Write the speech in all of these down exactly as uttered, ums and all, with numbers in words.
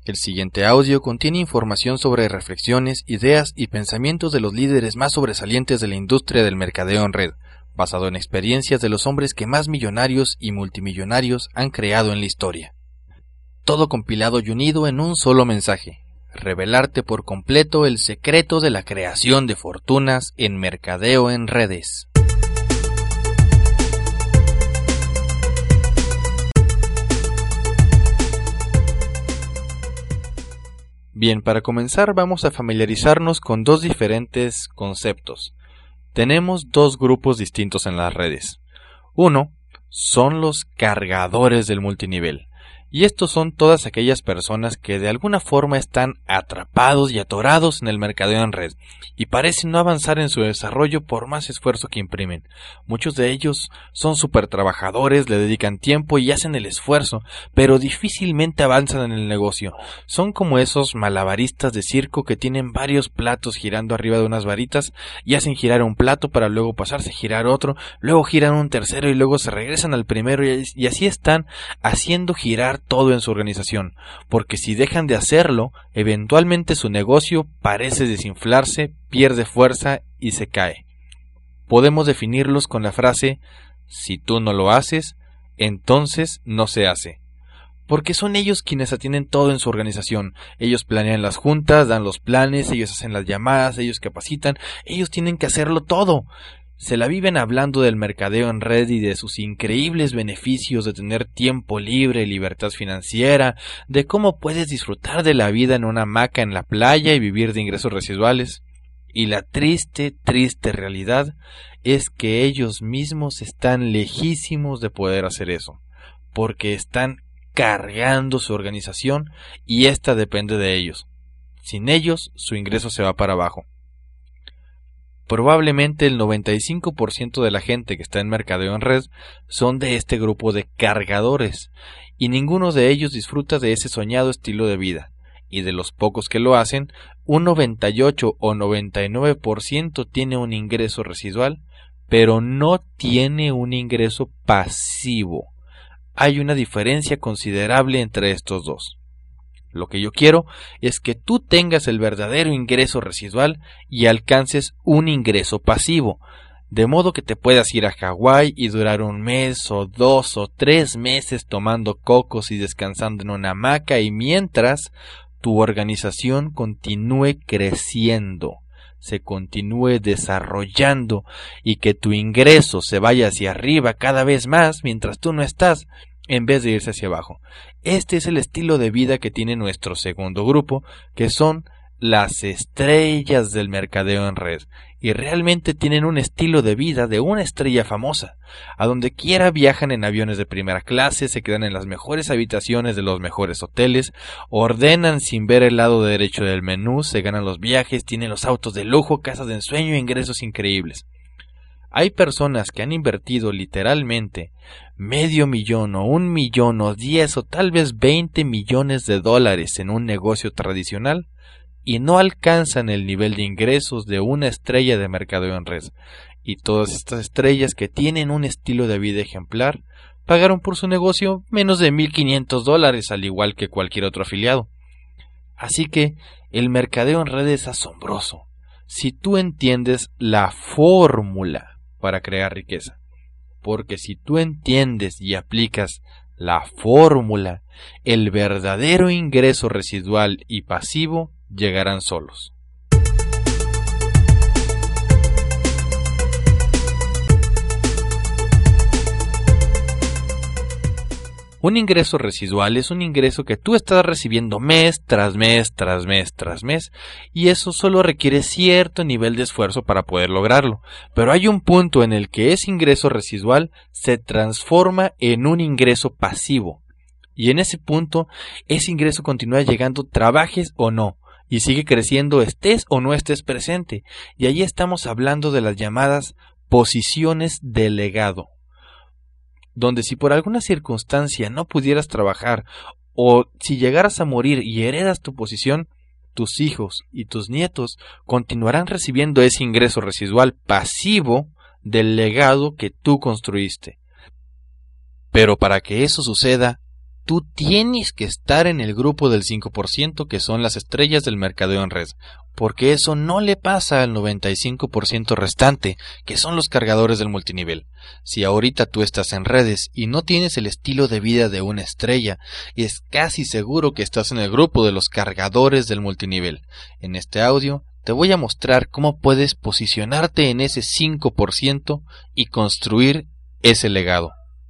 El siguiente audio contiene información sobre reflexiones, ideas y pensamientos de los líderes más sobresalientes de la industria del mercadeo en red, basado en experiencias de los hombres que más millonarios y multimillonarios han creado en la historia. Todo compilado y unido en un solo mensaje: revelarte por completo el secreto de la creación de fortunas en mercadeo en redes. Bien, para comenzar vamos a familiarizarnos con dos diferentes conceptos. Tenemos dos grupos distintos en las redes. Uno son los cargadores del multinivel. Y estos son todas aquellas personas que de alguna forma están atrapados y atorados en el mercadeo en red y parecen no avanzar en su desarrollo por más esfuerzo que imprimen. Muchos de ellos son súper trabajadores, le dedican tiempo y hacen el esfuerzo, pero difícilmente avanzan en el negocio. Son como esos malabaristas de circo que tienen varios platos girando arriba de unas varitas y hacen girar un plato para luego pasarse a girar otro, luego giran un tercero y luego se regresan al primero y, y así están haciendo girar todo en su organización, porque si dejan de hacerlo, eventualmente su negocio parece desinflarse, pierde fuerza y se cae. Podemos definirlos con la frase: si tú no lo haces, entonces no se hace. Porque son ellos quienes atienden todo en su organización. Ellos planean las juntas, dan los planes, ellos hacen las llamadas, ellos capacitan, ellos tienen que hacerlo todo. Se la viven hablando del mercadeo en red y de sus increíbles beneficios de tener tiempo libre y libertad financiera, de cómo puedes disfrutar de la vida en una hamaca en la playa y vivir de ingresos residuales. Y la triste, triste realidad es que ellos mismos están lejísimos de poder hacer eso, porque están cargando su organización y ésta depende de ellos. Sin ellos, su ingreso se va para abajo. Probablemente el noventa y cinco por ciento de la gente que está en mercadeo en red son de este grupo de cargadores, y ninguno de ellos disfruta de ese soñado estilo de vida, y de los pocos que lo hacen, un noventa y ocho o noventa y nueve por ciento tiene un ingreso residual, pero no tiene un ingreso pasivo. Hay una diferencia considerable entre estos dos. Lo que yo quiero es que tú tengas el verdadero ingreso residual y alcances un ingreso pasivo, de modo que te puedas ir a Hawái y durar un mes o dos o tres meses tomando cocos y descansando en una hamaca, y mientras tu organización continúe creciendo, se continúe desarrollando y que tu ingreso se vaya hacia arriba cada vez más mientras tú no estás, en vez de irse hacia abajo. Este es el estilo de vida que tiene nuestro segundo grupo, que son las estrellas del mercadeo en red, y realmente tienen un estilo de vida de una estrella famosa. A donde quiera viajan en aviones de primera clase, se quedan en las mejores habitaciones de los mejores hoteles, ordenan sin ver el lado derecho del menú, se ganan los viajes, tienen los autos de lujo, casas de ensueño e ingresos increíbles. Hay personas que han invertido literalmente medio millón o un millón o diez o tal vez veinte millones de dólares en un negocio tradicional y no alcanzan el nivel de ingresos de una estrella de mercadeo en red. Y todas estas estrellas que tienen un estilo de vida ejemplar pagaron por su negocio menos de mil quinientos dólares, al igual que cualquier otro afiliado. Así que el mercadeo en red es asombroso si tú entiendes la fórmula para crear riqueza, porque si tú entiendes y aplicas la fórmula, el verdadero ingreso residual y pasivo llegarán solos. Un ingreso residual es un ingreso que tú estás recibiendo mes tras mes, tras mes, tras mes, y eso solo requiere cierto nivel de esfuerzo para poder lograrlo. Pero hay un punto en el que ese ingreso residual se transforma en un ingreso pasivo. Y en ese punto, ese ingreso continúa llegando trabajes o no, y sigue creciendo estés o no estés presente. Y ahí estamos hablando de las llamadas posiciones de legado, donde si por alguna circunstancia no pudieras trabajar o si llegaras a morir y heredas tu posición, tus hijos y tus nietos continuarán recibiendo ese ingreso residual pasivo del legado que tú construiste. Pero para que eso suceda, tú tienes que estar en el grupo del cinco por ciento que son las estrellas del mercadeo en red, porque eso no le pasa al noventa y cinco por ciento restante, que son los cargadores del multinivel. Si ahorita tú estás en redes y no tienes el estilo de vida de una estrella, es casi seguro que estás en el grupo de los cargadores del multinivel. En este audio te voy a mostrar cómo puedes posicionarte en ese cinco por ciento y construir ese legado.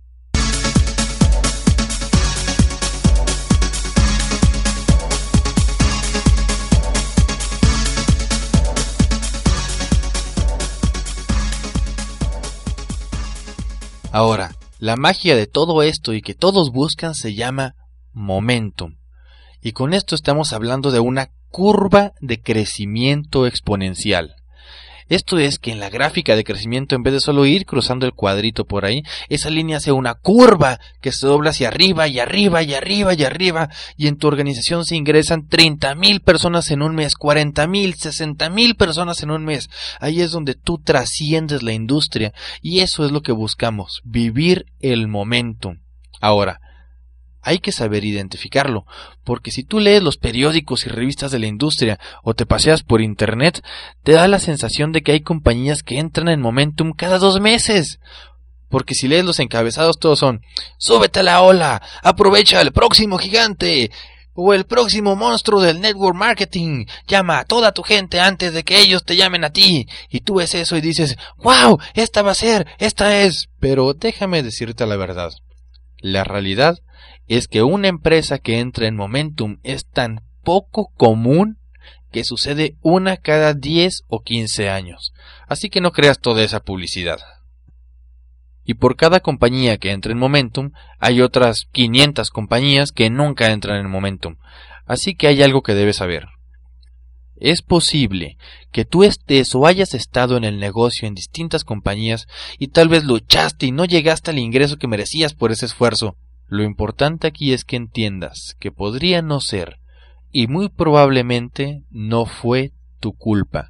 Ahora, la magia de todo esto y que todos buscan se llama momentum. Y con esto estamos hablando de una curva de crecimiento exponencial. Esto es que en la gráfica de crecimiento, en vez de solo ir cruzando el cuadrito por ahí, esa línea hace una curva que se dobla hacia arriba y arriba y arriba y arriba, y en tu organización se ingresan treinta mil personas en un mes, cuarenta mil, sesenta mil personas en un mes. Ahí es donde tú trasciendes la industria, y eso es lo que buscamos, vivir el momentum. Ahora, hay que saber identificarlo, porque si tú lees los periódicos y revistas de la industria o te paseas por internet, te da la sensación de que hay compañías que entran en momentum cada dos meses. Porque si lees los encabezados todos son, súbete a la ola, aprovecha el próximo gigante, o el próximo monstruo del network marketing, llama a toda tu gente antes de que ellos te llamen a ti. Y tú ves eso y dices, wow, esta va a ser, esta es. Pero déjame decirte la verdad. La realidad es que una empresa que entra en momentum es tan poco común que sucede una cada diez o quince años. Así que no creas toda esa publicidad. Y por cada compañía que entra en momentum, hay otras quinientas compañías que nunca entran en momentum. Así que hay algo que debes saber. Es posible que tú estés o hayas estado en el negocio en distintas compañías y tal vez luchaste y no llegaste al ingreso que merecías por ese esfuerzo. Lo importante aquí es que entiendas que podría no ser, y muy probablemente no fue tu culpa.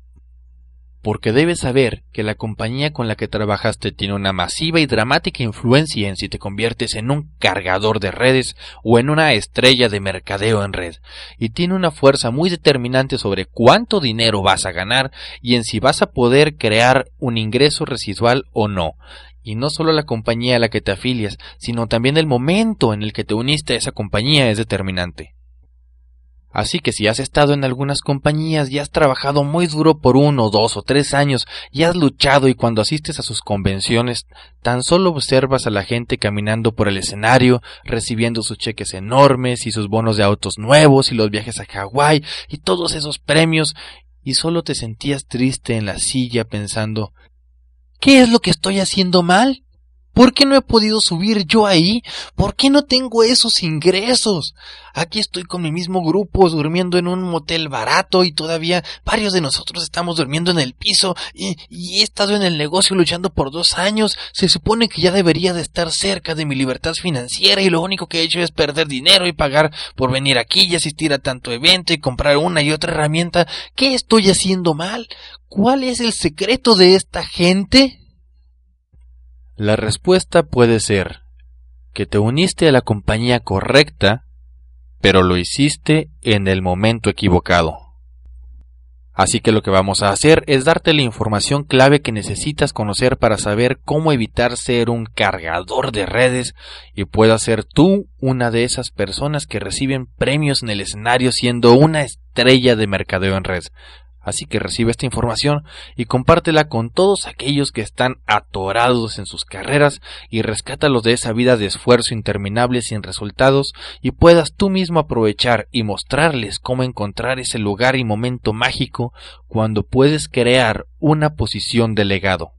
Porque debes saber que la compañía con la que trabajaste tiene una masiva y dramática influencia en si te conviertes en un cargador de redes o en una estrella de mercadeo en red, y tiene una fuerza muy determinante sobre cuánto dinero vas a ganar y en si vas a poder crear un ingreso residual o no. Y no solo la compañía a la que te afilias, sino también el momento en el que te uniste a esa compañía es determinante. Así que si has estado en algunas compañías y has trabajado muy duro por uno, dos o tres años y has luchado y cuando asistes a sus convenciones tan solo observas a la gente caminando por el escenario, recibiendo sus cheques enormes y sus bonos de autos nuevos y los viajes a Hawái y todos esos premios y solo te sentías triste en la silla pensando, ¿qué es lo que estoy haciendo mal? ¿Por qué no he podido subir yo ahí? ¿Por qué no tengo esos ingresos? Aquí estoy con mi mismo grupo durmiendo en un motel barato y todavía varios de nosotros estamos durmiendo en el piso y, y he estado en el negocio luchando por dos años. Se supone que ya debería de estar cerca de mi libertad financiera y lo único que he hecho es perder dinero y pagar por venir aquí y asistir a tanto evento y comprar una y otra herramienta. ¿Qué estoy haciendo mal? ¿Cuál es el secreto de esta gente? La respuesta puede ser que te uniste a la compañía correcta, pero lo hiciste en el momento equivocado. Así que lo que vamos a hacer es darte la información clave que necesitas conocer para saber cómo evitar ser un cargador de redes y puedas ser tú una de esas personas que reciben premios en el escenario siendo una estrella de mercadeo en red. Así que recibe esta información y compártela con todos aquellos que están atorados en sus carreras y rescátalos de esa vida de esfuerzo interminable sin resultados y puedas tú mismo aprovechar y mostrarles cómo encontrar ese lugar y momento mágico cuando puedes crear una posición de legado.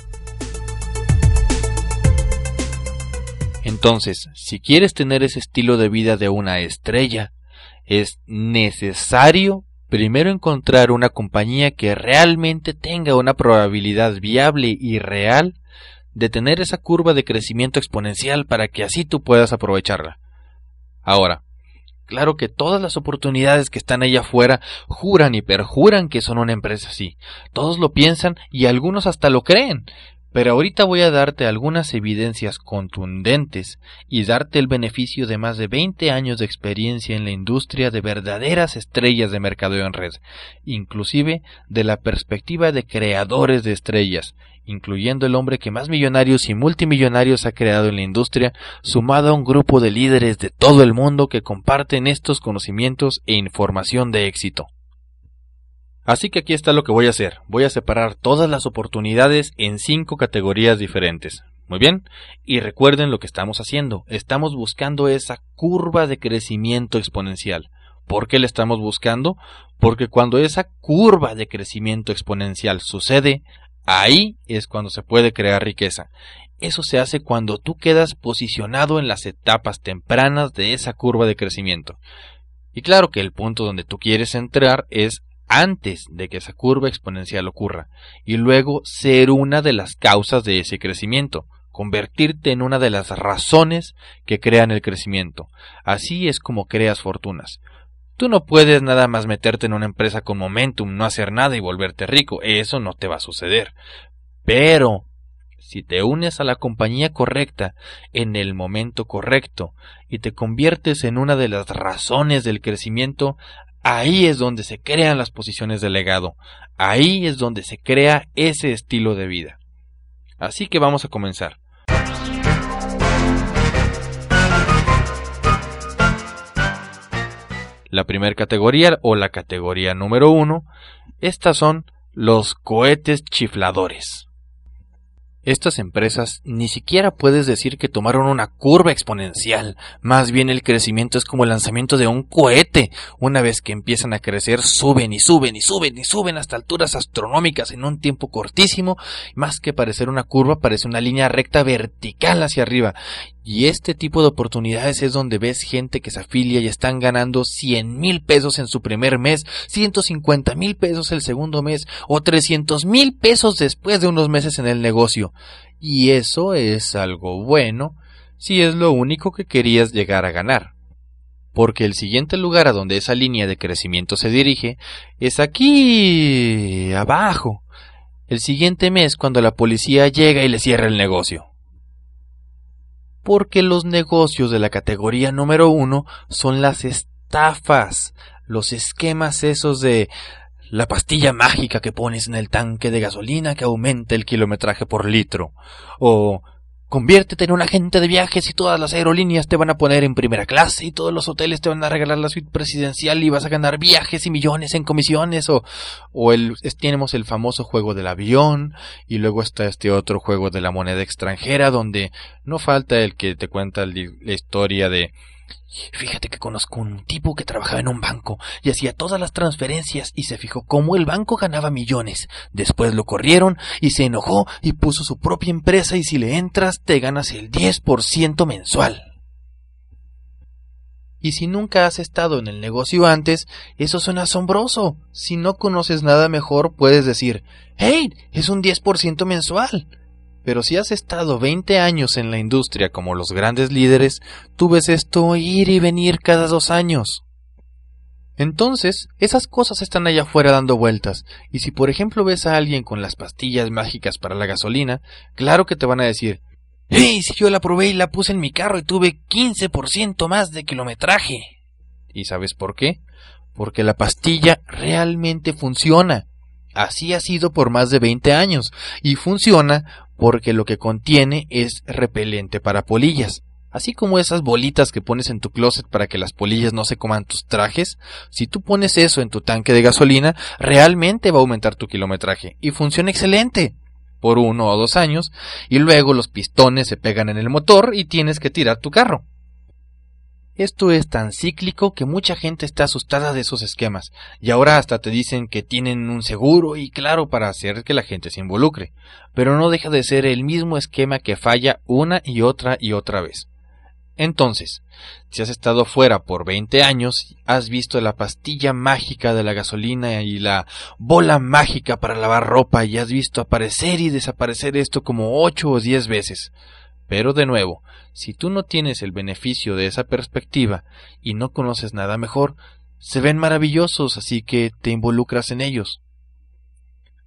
Entonces, si quieres tener ese estilo de vida de una estrella, es necesario primero encontrar una compañía que realmente tenga una probabilidad viable y real de tener esa curva de crecimiento exponencial para que así tú puedas aprovecharla. Ahora, claro que todas las oportunidades que están allá afuera juran y perjuran que son una empresa así. Todos lo piensan y algunos hasta lo creen. Pero ahorita voy a darte algunas evidencias contundentes y darte el beneficio de más de veinte años de experiencia en la industria de verdaderas estrellas de mercadeo en red, inclusive de la perspectiva de creadores de estrellas, incluyendo el hombre que más millonarios y multimillonarios ha creado en la industria, sumado a un grupo de líderes de todo el mundo que comparten estos conocimientos e información de éxito. Así que aquí está lo que voy a hacer. Voy a separar todas las oportunidades en cinco categorías diferentes. Muy bien, y recuerden lo que estamos haciendo. Estamos buscando esa curva de crecimiento exponencial. ¿Por qué la estamos buscando? Porque cuando esa curva de crecimiento exponencial sucede, ahí es cuando se puede crear riqueza. Eso se hace cuando tú quedas posicionado en las etapas tempranas de esa curva de crecimiento. Y claro que el punto donde tú quieres entrar es antes de que esa curva exponencial ocurra, y luego ser una de las causas de ese crecimiento, convertirte en una de las razones que crean el crecimiento. Así es como creas fortunas. Tú no puedes nada más meterte en una empresa con momentum, no hacer nada y volverte rico. Eso no te va a suceder. Pero si te unes a la compañía correcta en el momento correcto y te conviertes en una de las razones del crecimiento, ahí es donde se crean las posiciones de legado. Ahí es donde se crea ese estilo de vida. Así que vamos a comenzar. La primera categoría, o la categoría número uno, estas son los cohetes chifladores. Estas empresas ni siquiera puedes decir que tomaron una curva exponencial, más bien el crecimiento es como el lanzamiento de un cohete. Una vez que empiezan a crecer, suben y suben y suben y suben hasta alturas astronómicas en un tiempo cortísimo, más que parecer una curva, parece una línea recta vertical hacia arriba. Y este tipo de oportunidades es donde ves gente que se afilia y están ganando cien mil pesos en su primer mes, ciento cincuenta mil pesos el segundo mes o trescientos mil pesos después de unos meses en el negocio. Y eso es algo bueno si es lo único que querías llegar a ganar. Porque el siguiente lugar a donde esa línea de crecimiento se dirige es aquí abajo. El siguiente mes cuando la policía llega y le cierra el negocio. Porque los negocios de la categoría número uno son las estafas, los esquemas esos de la pastilla mágica que pones en el tanque de gasolina que aumenta el kilometraje por litro, o conviértete en un agente de viajes y todas las aerolíneas te van a poner en primera clase y todos los hoteles te van a regalar la suite presidencial y vas a ganar viajes y millones en comisiones, o, o el, tenemos el famoso juego del avión, y luego está este otro juego de la moneda extranjera donde no falta el que te cuenta la historia de: fíjate que conozco un tipo que trabajaba en un banco y hacía todas las transferencias y se fijó cómo el banco ganaba millones. Después lo corrieron y se enojó y puso su propia empresa y si le entras te ganas el diez por ciento mensual. Y si nunca has estado en el negocio antes, eso suena asombroso. Si no conoces nada mejor puedes decir: ¡hey! Es un diez por ciento mensual. Pero si has estado veinte años en la industria como los grandes líderes, tú ves esto ir y venir cada dos años. Entonces, esas cosas están allá afuera dando vueltas, y si por ejemplo ves a alguien con las pastillas mágicas para la gasolina, claro que te van a decir: ¡hey! Si yo la probé y la puse en mi carro y tuve quince por ciento más de kilometraje. ¿Y sabes por qué? Porque la pastilla realmente funciona. Así ha sido por más de veinte años, y funciona porque lo que contiene es repelente para polillas. Así como esas bolitas que pones en tu closet para que las polillas no se coman tus trajes, si tú pones eso en tu tanque de gasolina, realmente va a aumentar tu kilometraje, y funciona excelente por uno o dos años, y luego los pistones se pegan en el motor y tienes que tirar tu carro. Esto es tan cíclico que mucha gente está asustada de esos esquemas, y ahora hasta te dicen que tienen un seguro, y claro, para hacer que la gente se involucre, pero no deja de ser el mismo esquema que falla una y otra y otra vez. Entonces, si has estado fuera por veinte años, has visto la pastilla mágica de la gasolina y la bola mágica para lavar ropa, y has visto aparecer y desaparecer esto como ocho o diez veces. Pero de nuevo, si tú no tienes el beneficio de esa perspectiva y no conoces nada mejor, se ven maravillosos, así que te involucras en ellos.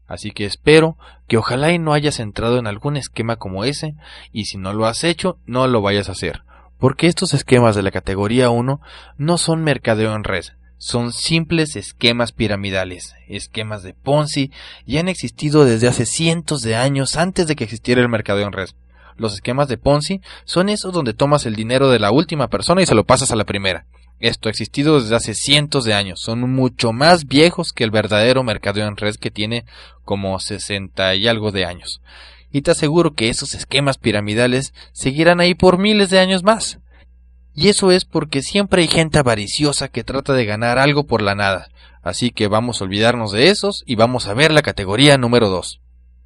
Así que espero que ojalá y no hayas entrado en algún esquema como ese, y si no lo has hecho, no lo vayas a hacer, porque estos esquemas de la categoría uno no son mercadeo en red, son simples esquemas piramidales, esquemas de Ponzi, y han existido desde hace cientos de años antes de que existiera el mercadeo en red. Los esquemas de Ponzi son esos donde tomas el dinero de la última persona y se lo pasas a la primera. Esto ha existido desde hace cientos de años, son mucho más viejos que el verdadero mercadeo en red que tiene como sesenta y algo de años. Y te aseguro que esos esquemas piramidales seguirán ahí por miles de años más. Y eso es porque siempre hay gente avariciosa que trata de ganar algo por la nada. Así que vamos a olvidarnos de esos y vamos a ver la categoría número dos.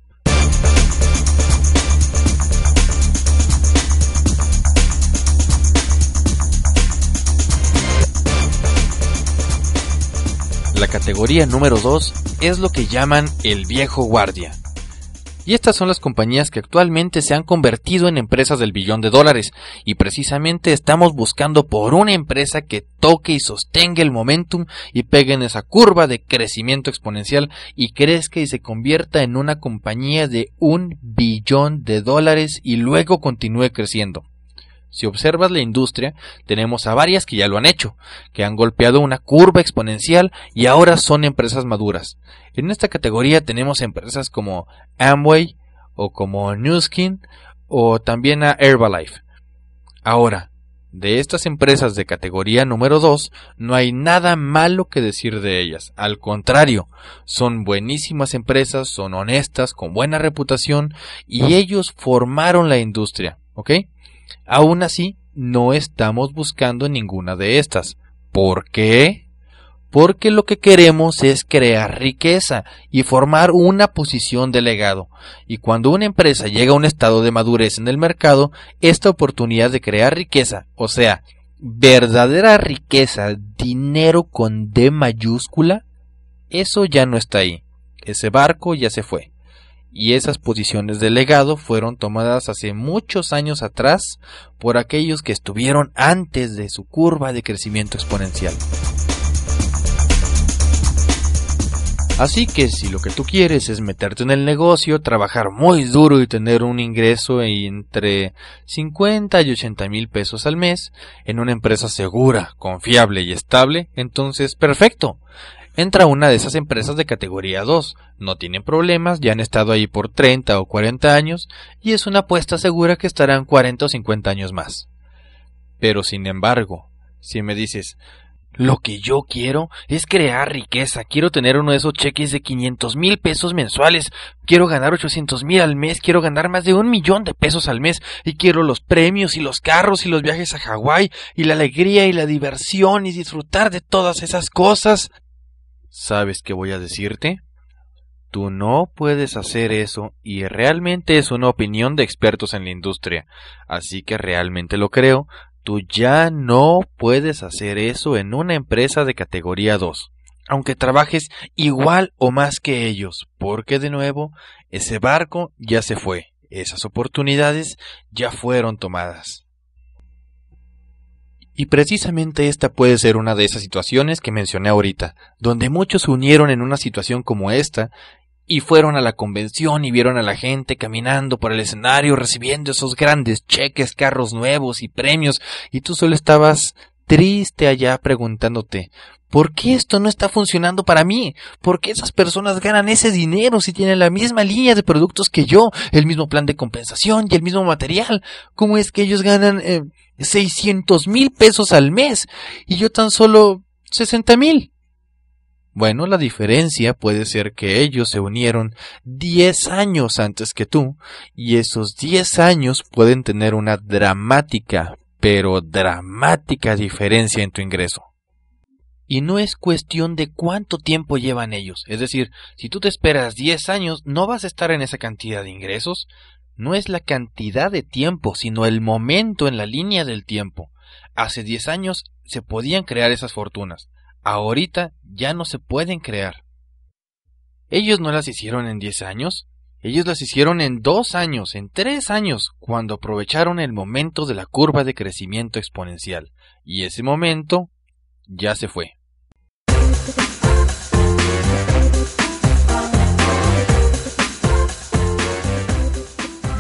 La categoría número dos es lo que llaman el viejo guardia. Y estas son las compañías que actualmente se han convertido en empresas del billón de dólares, y precisamente estamos buscando por una empresa que toque y sostenga el momentum y pegue en esa curva de crecimiento exponencial y crezca y se convierta en una compañía de un billón de dólares y luego continúe creciendo. Si observas la industria, tenemos a varias que ya lo han hecho, que han golpeado una curva exponencial y ahora son empresas maduras. En esta categoría tenemos empresas como Amway, o como Nu Skin, o también a Herbalife. Ahora, de estas empresas de categoría número dos, no hay nada malo que decir de ellas. Al contrario, son buenísimas empresas, son honestas, con buena reputación, y ellos formaron la industria, ¿ok? Aún así, no estamos buscando ninguna de estas. ¿Por qué? Porque lo que queremos es crear riqueza y formar una posición de legado. Y cuando una empresa llega a un estado de madurez en el mercado, esta oportunidad de crear riqueza, o sea, verdadera riqueza, dinero con D mayúscula, eso ya no está ahí. Ese barco ya se fue. Y esas posiciones de legado fueron tomadas hace muchos años atrás por aquellos que estuvieron antes de su curva de crecimiento exponencial. Así que si lo que tú quieres es meterte en el negocio, trabajar muy duro y tener un ingreso entre cincuenta y ochenta mil pesos al mes en una empresa segura, confiable y estable, entonces perfecto. Entra a una de esas empresas de categoría dos, no tienen problemas, ya han estado ahí por treinta o cuarenta años y es una apuesta segura que estarán cuarenta o cincuenta años más. Pero sin embargo, si me dices, lo que yo quiero es crear riqueza, quiero tener uno de esos cheques de quinientos mil pesos mensuales, quiero ganar ochocientos mil al mes, quiero ganar más de un millón de pesos al mes y quiero los premios y los carros y los viajes a Hawái y la alegría y la diversión y disfrutar de todas esas cosas. ¿Sabes qué voy a decirte? Tú no puedes hacer eso y realmente es una opinión de expertos en la industria, así que realmente lo creo. Tú ya no puedes hacer eso en una empresa de categoría dos, aunque trabajes igual o más que ellos, porque de nuevo, ese barco ya se fue, esas oportunidades ya fueron tomadas. Y precisamente esta puede ser una de esas situaciones que mencioné ahorita, donde muchos se unieron en una situación como esta, y fueron a la convención y vieron a la gente caminando por el escenario recibiendo esos grandes cheques, carros nuevos y premios, y tú solo estabas triste allá preguntándote, ¿por qué esto no está funcionando para mí? ¿Por qué esas personas ganan ese dinero si tienen la misma línea de productos que yo, el mismo plan de compensación y el mismo material? ¿Cómo es que ellos ganan eh, seiscientos mil pesos al mes y yo tan solo sesenta mil? Bueno, la diferencia puede ser que ellos se unieron diez años antes que tú, y esos diez años pueden tener una dramática, pero dramática diferencia en tu ingreso. Y no es cuestión de cuánto tiempo llevan ellos, es decir, si tú te esperas diez años, no vas a estar en esa cantidad de ingresos. No es la cantidad de tiempo, sino el momento en la línea del tiempo. Hace diez años se podían crear esas fortunas. Ahorita ya no se pueden crear. Ellos no las hicieron en diez años, ellos las hicieron en dos años, en tres años, cuando aprovecharon el momento de la curva de crecimiento exponencial. Y ese momento ya se fue.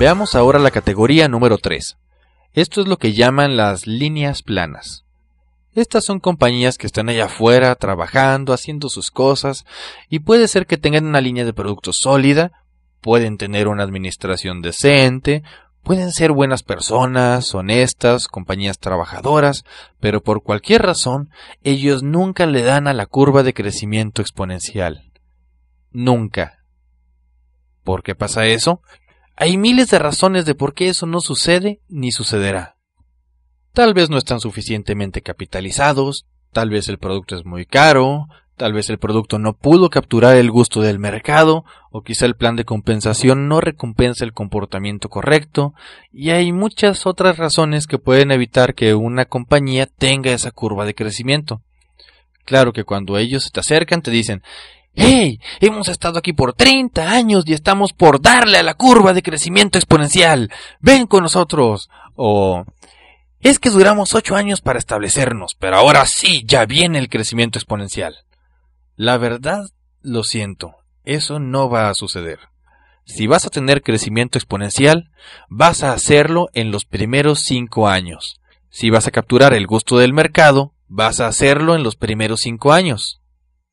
Veamos ahora la categoría número tres. Esto es lo que llaman las líneas planas. Estas son compañías que están allá afuera trabajando, haciendo sus cosas, y puede ser que tengan una línea de productos sólida, pueden tener una administración decente, pueden ser buenas personas, honestas, compañías trabajadoras, pero por cualquier razón, ellos nunca le dan a la curva de crecimiento exponencial. Nunca. ¿Por qué pasa eso? Hay miles de razones de por qué eso no sucede ni sucederá. Tal vez no están suficientemente capitalizados, tal vez el producto es muy caro, tal vez el producto no pudo capturar el gusto del mercado, o quizá el plan de compensación no recompensa el comportamiento correcto, y hay muchas otras razones que pueden evitar que una compañía tenga esa curva de crecimiento. Claro que cuando ellos se te acercan te dicen: ¡Hey! Hemos estado aquí por treinta años y estamos por darle a la curva de crecimiento exponencial. ¡Ven con nosotros! O: es que duramos ocho años para establecernos, pero ahora sí ya viene el crecimiento exponencial. La verdad, lo siento, eso no va a suceder. Si vas a tener crecimiento exponencial, vas a hacerlo en los primeros cinco años. Si vas a capturar el gusto del mercado, vas a hacerlo en los primeros cinco años.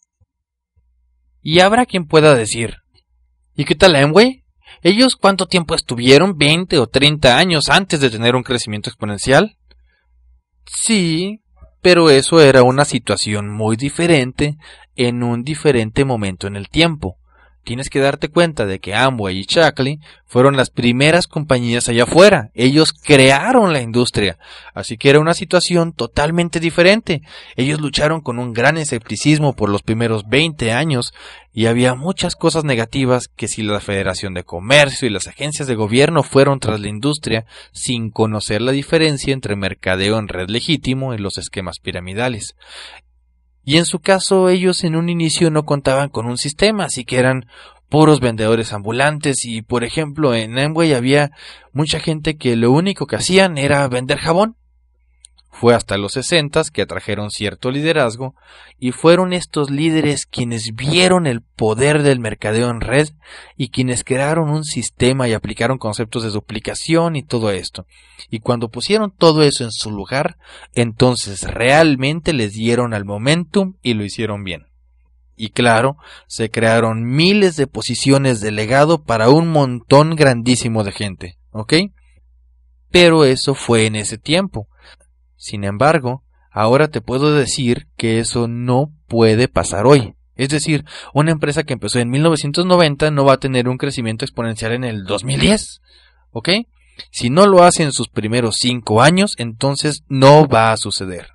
Y habrá quien pueda decir: ¿y qué tal Amway? ¿Ellos cuánto tiempo estuvieron? ¿veinte o treinta años antes de tener un crecimiento exponencial? Sí, pero eso era una situación muy diferente en un diferente momento en el tiempo. Tienes que darte cuenta de que Amway y Shaklee fueron las primeras compañías allá afuera. Ellos crearon la industria, así que era una situación totalmente diferente. Ellos lucharon con un gran escepticismo por los primeros veinte años y había muchas cosas negativas que si la Federación de Comercio y las agencias de gobierno fueron tras la industria sin conocer la diferencia entre mercadeo en red legítimo y los esquemas piramidales. Y en su caso, ellos en un inicio no contaban con un sistema, así que eran puros vendedores ambulantes y, por ejemplo, en Amway había mucha gente que lo único que hacían era vender jabón. Fue hasta los sesentas que atrajeron cierto liderazgo y fueron estos líderes quienes vieron el poder del mercadeo en red y quienes crearon un sistema y aplicaron conceptos de duplicación y todo esto. Y cuando pusieron todo eso en su lugar, entonces realmente les dieron al momentum y lo hicieron bien. Y claro, se crearon miles de posiciones de legado para un montón grandísimo de gente, ¿ok? Pero eso fue en ese tiempo. Sin embargo, ahora te puedo decir que eso no puede pasar hoy. Es decir, una empresa que empezó en mil novecientos noventa no va a tener un crecimiento exponencial en el dos mil diez, ¿ok? Si no lo hace en sus primeros cinco años, entonces no va a suceder.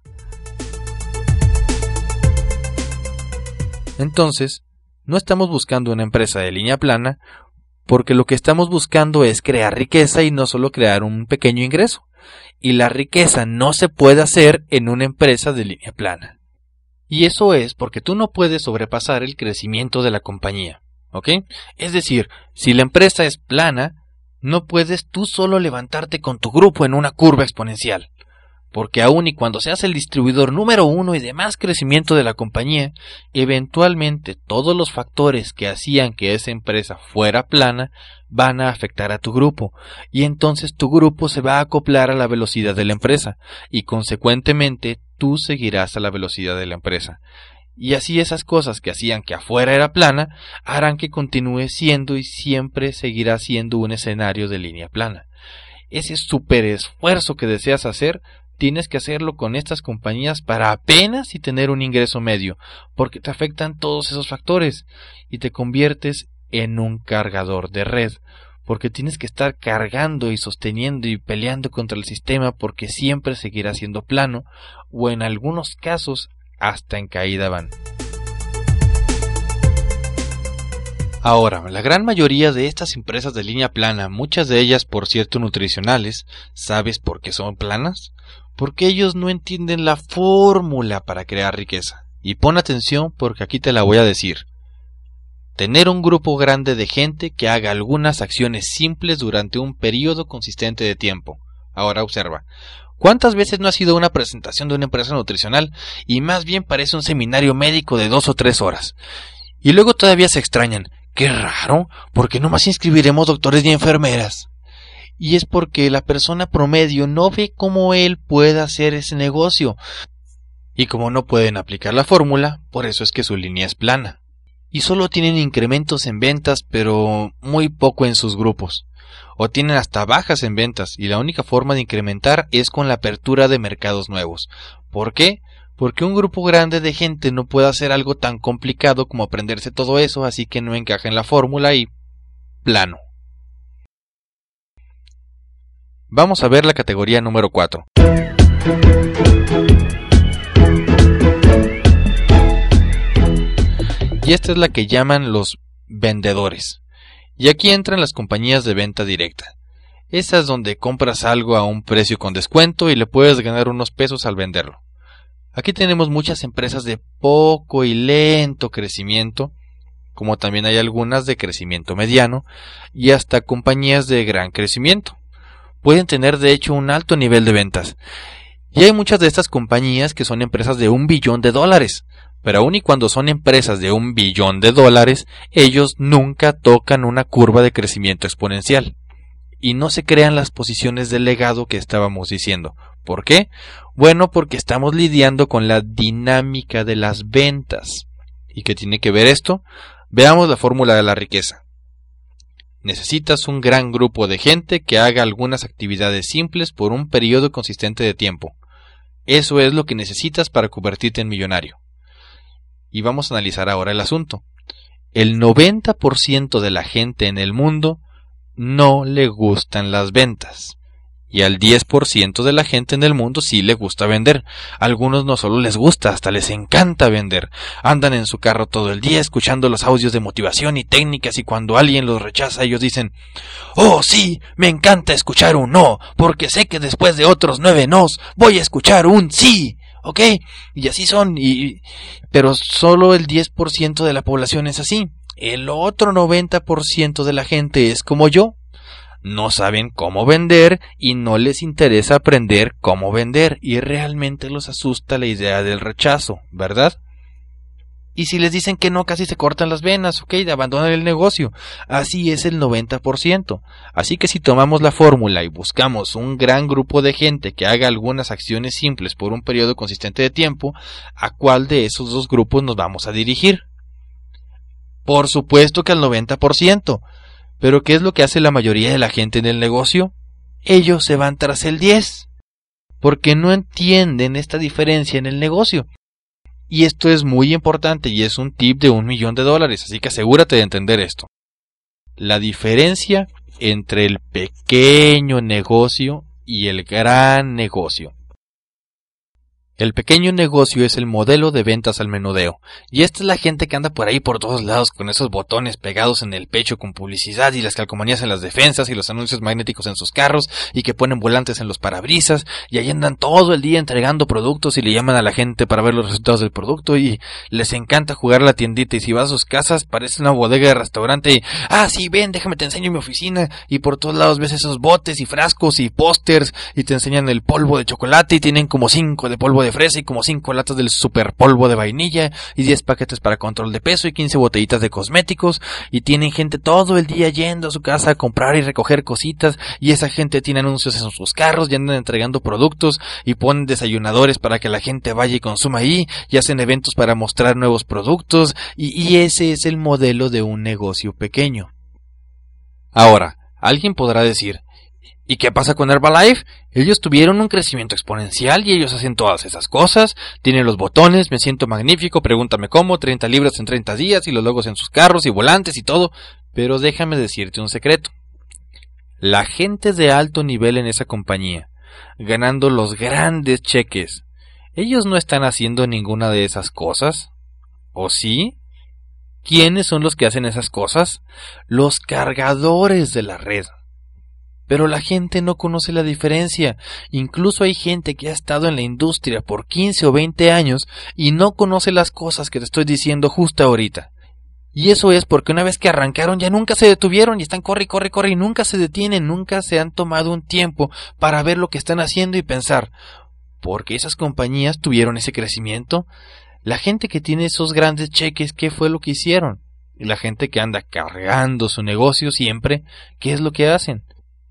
Entonces, no estamos buscando una empresa de línea plana, porque lo que estamos buscando es crear riqueza y no solo crear un pequeño ingreso. Y la riqueza no se puede hacer en una empresa de línea plana. Y eso es porque tú no puedes sobrepasar el crecimiento de la compañía, ¿ok? Es decir, si la empresa es plana, no puedes tú solo levantarte con tu grupo en una curva exponencial. Porque aun y cuando seas el distribuidor número uno y de más crecimiento de la compañía, eventualmente todos los factores que hacían que esa empresa fuera plana van a afectar a tu grupo, y entonces tu grupo se va a acoplar a la velocidad de la empresa, y consecuentemente tú seguirás a la velocidad de la empresa. Y así esas cosas que hacían que afuera era plana, harán que continúe siendo y siempre seguirá siendo un escenario de línea plana. Ese súper esfuerzo que deseas hacer, tienes que hacerlo con estas compañías para apenas y tener un ingreso medio, porque te afectan todos esos factores y te conviertes en un cargador de red, porque tienes que estar cargando y sosteniendo y peleando contra el sistema porque siempre seguirá siendo plano o en algunos casos hasta en caída van. Ahora, la gran mayoría de estas empresas de línea plana, muchas de ellas por cierto nutricionales, ¿sabes por qué son planas? Porque ellos no entienden la fórmula para crear riqueza. Y pon atención porque aquí te la voy a decir. Tener un grupo grande de gente que haga algunas acciones simples durante un periodo consistente de tiempo. Ahora observa. ¿Cuántas veces no ha sido una presentación de una empresa nutricional y más bien parece un seminario médico de dos o tres horas? Y luego todavía se extrañan. ¡Qué raro! ¿Por qué no más inscribiremos doctores y enfermeras? Y es porque la persona promedio no ve cómo él puede hacer ese negocio. Y como no pueden aplicar la fórmula, por eso es que su línea es plana. Y solo tienen incrementos en ventas, pero muy poco en sus grupos. O tienen hasta bajas en ventas, y la única forma de incrementar es con la apertura de mercados nuevos. ¿Por qué? Porque un grupo grande de gente no puede hacer algo tan complicado como aprenderse todo eso, así que no encaja en la fórmula y plano. Vamos a ver la categoría número cuatro. Y esta es la que llaman los vendedores. Y aquí entran las compañías de venta directa. Esas donde compras algo a un precio con descuento y le puedes ganar unos pesos al venderlo. Aquí tenemos muchas empresas de poco y lento crecimiento, como también hay algunas de crecimiento mediano, y hasta compañías de gran crecimiento. Pueden tener de hecho un alto nivel de ventas. Y hay muchas de estas compañías que son empresas de un billón de dólares. Pero aun y cuando son empresas de un billón de dólares, ellos nunca tocan una curva de crecimiento exponencial. Y no se crean las posiciones de legado que estábamos diciendo. ¿Por qué? Bueno, porque estamos lidiando con la dinámica de las ventas. ¿Y qué tiene que ver esto? Veamos la fórmula de la riqueza. Necesitas un gran grupo de gente que haga algunas actividades simples por un periodo consistente de tiempo. Eso es lo que necesitas para convertirte en millonario. Y vamos a analizar ahora el asunto. El noventa por ciento de la gente en el mundo no le gustan las ventas. Y al diez por ciento de la gente en el mundo sí le gusta vender. A algunos no solo les gusta, hasta les encanta vender. Andan en su carro todo el día escuchando los audios de motivación y técnicas, y cuando alguien los rechaza ellos dicen: «Oh sí, me encanta escuchar un no, porque sé que después de otros nueve nos voy a escuchar un sí». ¿Ok? Y así son, y, pero solo el diez por ciento de la población es así. El otro noventa por ciento de la gente es como yo. No saben cómo vender y no les interesa aprender cómo vender, y realmente los asusta la idea del rechazo, ¿verdad? Y si les dicen que no, casi se cortan las venas, ok, abandonan el negocio. Así es el noventa por ciento. Así que si tomamos la fórmula y buscamos un gran grupo de gente que haga algunas acciones simples por un periodo consistente de tiempo, ¿a cuál de esos dos grupos nos vamos a dirigir? Por supuesto que al noventa por ciento. ¿Pero qué es lo que hace la mayoría de la gente en el negocio? Ellos se van tras el diez. Porque no entienden esta diferencia en el negocio. Y esto es muy importante y es un tip de un millón de dólares, así que asegúrate de entender esto. La diferencia entre el pequeño negocio y el gran negocio. El pequeño negocio es el modelo de ventas al menudeo, y esta es la gente que anda por ahí por todos lados con esos botones pegados en el pecho con publicidad y las calcomanías en las defensas y los anuncios magnéticos en sus carros y que ponen volantes en los parabrisas y ahí andan todo el día entregando productos y le llaman a la gente para ver los resultados del producto y les encanta jugar a la tiendita, y si vas a sus casas parece una bodega de restaurante y ah sí, ven, déjame te enseño mi oficina, y por todos lados ves esos botes y frascos y pósters y te enseñan el polvo de chocolate y tienen como cinco de polvo de fresa y como cinco latas del super polvo de vainilla y diez paquetes para control de peso y quince botellitas de cosméticos, y tienen gente todo el día yendo a su casa a comprar y recoger cositas, y esa gente tiene anuncios en sus carros y andan entregando productos y ponen desayunadores para que la gente vaya y consuma ahí y hacen eventos para mostrar nuevos productos y, y ese es el modelo de un negocio pequeño. Ahora, alguien podrá decir: ¿y qué pasa con Herbalife? Ellos tuvieron un crecimiento exponencial y ellos hacen todas esas cosas. Tienen los botones, me siento magnífico, pregúntame cómo, treinta libras en treinta días y los logos en sus carros y volantes y todo. Pero déjame decirte un secreto. La gente de alto nivel en esa compañía, ganando los grandes cheques, ¿ellos no están haciendo ninguna de esas cosas? ¿O sí? ¿Quiénes son los que hacen esas cosas? Los cargadores de la red. Pero la gente no conoce la diferencia. Incluso hay gente que ha estado en la industria por quince o veinte años y no conoce las cosas que te estoy diciendo justo ahorita. Y eso es porque una vez que arrancaron ya nunca se detuvieron y están corre, corre, corre y nunca se detienen, nunca se han tomado un tiempo para ver lo que están haciendo y pensar: ¿por qué esas compañías tuvieron ese crecimiento? La gente que tiene esos grandes cheques, ¿qué fue lo que hicieron? Y la gente que anda cargando su negocio siempre, ¿qué es lo que hacen?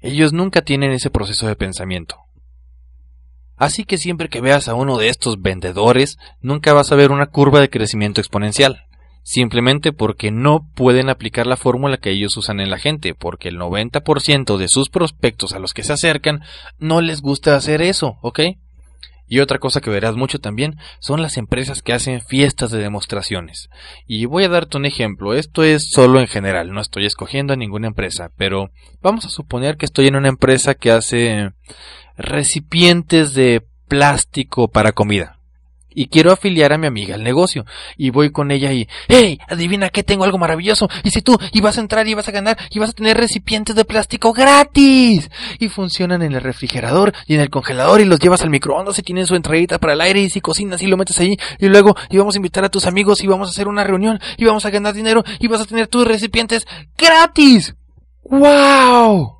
Ellos nunca tienen ese proceso de pensamiento. Así que siempre que veas a uno de estos vendedores, nunca vas a ver una curva de crecimiento exponencial. Simplemente porque no pueden aplicar la fórmula que ellos usan en la gente, porque el noventa por ciento de sus prospectos a los que se acercan no les gusta hacer eso, ¿ok? Y otra cosa que verás mucho también son las empresas que hacen fiestas de demostraciones. Y voy a darte un ejemplo, esto es solo en general, no estoy escogiendo a ninguna empresa, pero vamos a suponer que estoy en una empresa que hace recipientes de plástico para comida. Y quiero afiliar a mi amiga al negocio. Y voy con ella y... ¡Hey! Adivina qué, tengo algo maravilloso. Y si tú y vas a entrar y vas a ganar y vas a tener recipientes de plástico gratis. Y funcionan en el refrigerador y en el congelador y los llevas al microondas y tienen su entradita para el aire y si cocinas y lo metes ahí. Y luego y vamos a invitar a tus amigos y vamos a hacer una reunión y vamos a ganar dinero y vas a tener tus recipientes gratis. ¡Wow!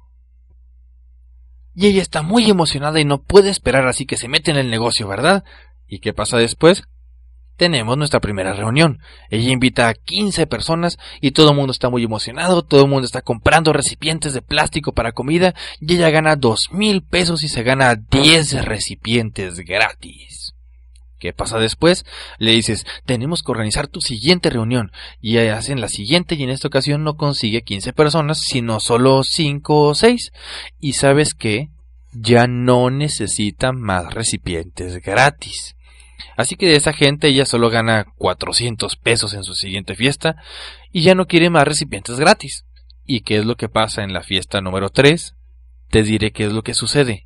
Y ella está muy emocionada y no puede esperar, así que se mete en el negocio, ¿verdad? ¿Y qué pasa después? Tenemos nuestra primera reunión. Ella invita a quince personas y todo el mundo está muy emocionado, todo el mundo está comprando recipientes de plástico para comida y ella gana dos mil pesos y se gana diez recipientes gratis. ¿Qué pasa después? Le dices, tenemos que organizar tu siguiente reunión y hacen la siguiente y en esta ocasión no consigue quince personas, sino solo cinco o seis. ¿Y sabes qué? Ya no necesita más recipientes gratis. Así que de esa gente ella solo gana cuatrocientos pesos en su siguiente fiesta y ya no quiere más recipientes gratis. ¿Y qué es lo que pasa en la fiesta número tres? Te diré qué es lo que sucede.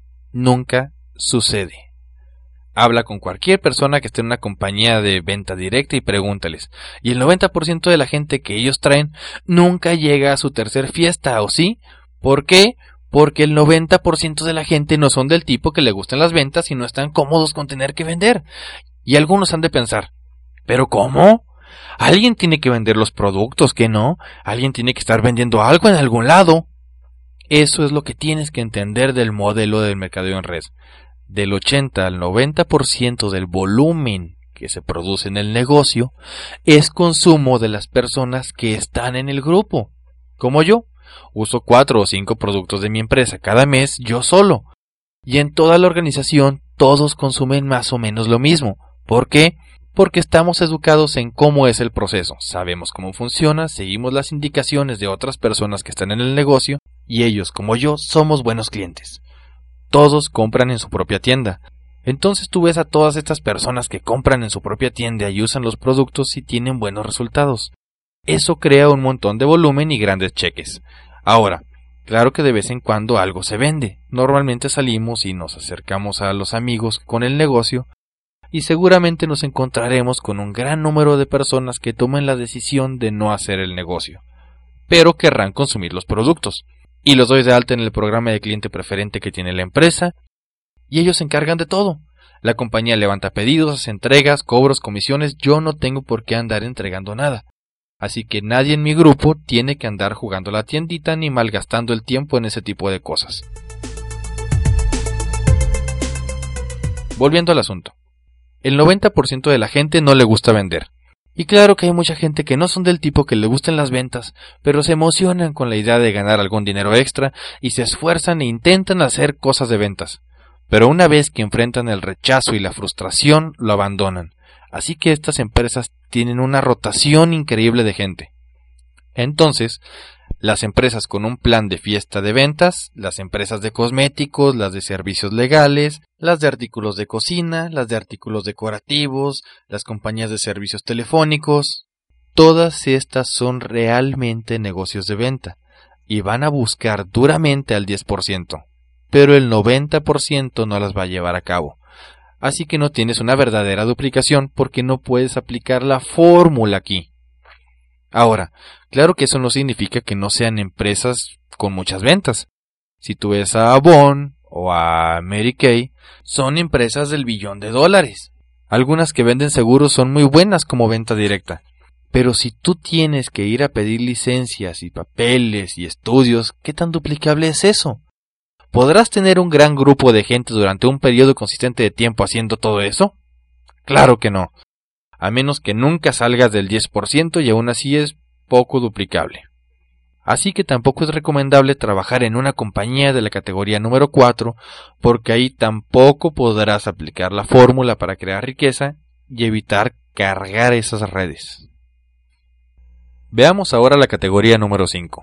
Nunca sucede. Habla con cualquier persona que esté en una compañía de venta directa y pregúntales. Y el noventa por ciento de la gente que ellos traen nunca llega a su tercer fiesta, ¿o sí? ¿Por qué? Porque el noventa por ciento de la gente no son del tipo que le gustan las ventas y no están cómodos con tener que vender. Y algunos han de pensar, ¿pero cómo? Alguien tiene que vender los productos, ¿qué no? Alguien tiene que estar vendiendo algo en algún lado. Eso es lo que tienes que entender del modelo del mercadeo en red. Del ochenta al noventa por ciento del volumen que se produce en el negocio es consumo de las personas que están en el grupo, como yo. Uso cuatro o cinco productos de mi empresa cada mes yo solo. Y en toda la organización todos consumen más o menos lo mismo. ¿Por qué? Porque estamos educados en cómo es el proceso. Sabemos cómo funciona, seguimos las indicaciones de otras personas que están en el negocio y ellos, como yo, somos buenos clientes. Todos compran en su propia tienda. Entonces tú ves a todas estas personas que compran en su propia tienda y usan los productos y tienen buenos resultados. Eso crea un montón de volumen y grandes cheques. Ahora, claro que de vez en cuando algo se vende. Normalmente salimos y nos acercamos a los amigos con el negocio y seguramente nos encontraremos con un gran número de personas que tomen la decisión de no hacer el negocio, pero querrán consumir los productos. Y los doy de alta en el programa de cliente preferente que tiene la empresa y ellos se encargan de todo. La compañía levanta pedidos, hace entregas, cobros, comisiones. Yo no tengo por qué andar entregando nada. Así que nadie en mi grupo tiene que andar jugando la tiendita ni malgastando el tiempo en ese tipo de cosas. Volviendo al asunto. El noventa por ciento de la gente no le gusta vender. Y claro que hay mucha gente que no son del tipo que le gusten las ventas, pero se emocionan con la idea de ganar algún dinero extra y se esfuerzan e intentan hacer cosas de ventas. Pero una vez que enfrentan el rechazo y la frustración, lo abandonan. Así que estas empresas tienen una rotación increíble de gente. Entonces, las empresas con un plan de fiesta de ventas, las empresas de cosméticos, las de servicios legales, las de artículos de cocina, las de artículos decorativos, las compañías de servicios telefónicos, todas estas son realmente negocios de venta y van a buscar duramente al diez por ciento, pero el noventa por ciento no las va a llevar a cabo. Así que no tienes una verdadera duplicación porque no puedes aplicar la fórmula aquí. Ahora, claro que eso no significa que no sean empresas con muchas ventas. Si tú ves a Avon o a Mary Kay, son empresas del billón de dólares. Algunas que venden seguros son muy buenas como venta directa. Pero si tú tienes que ir a pedir licencias y papeles y estudios, ¿qué tan duplicable es eso? ¿Podrás tener un gran grupo de gente durante un periodo consistente de tiempo haciendo todo eso? Claro que no. A menos que nunca salgas del diez por ciento y aún así es poco duplicable. Así que tampoco es recomendable trabajar en una compañía de la categoría número cuatro, porque ahí tampoco podrás aplicar la fórmula para crear riqueza y evitar cargar esas redes. Veamos ahora la categoría número cinco.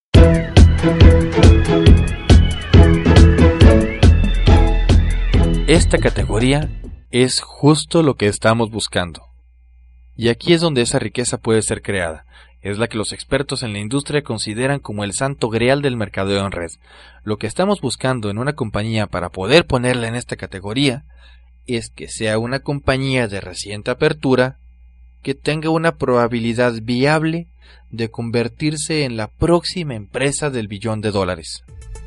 Esta categoría es justo lo que estamos buscando. Y aquí es donde esa riqueza puede ser creada. Es la que los expertos en la industria consideran como el santo grial del mercadeo en red. Lo que estamos buscando en una compañía para poder ponerla en esta categoría es que sea una compañía de reciente apertura que tenga una probabilidad viable de convertirse en la próxima empresa del billón de dólares.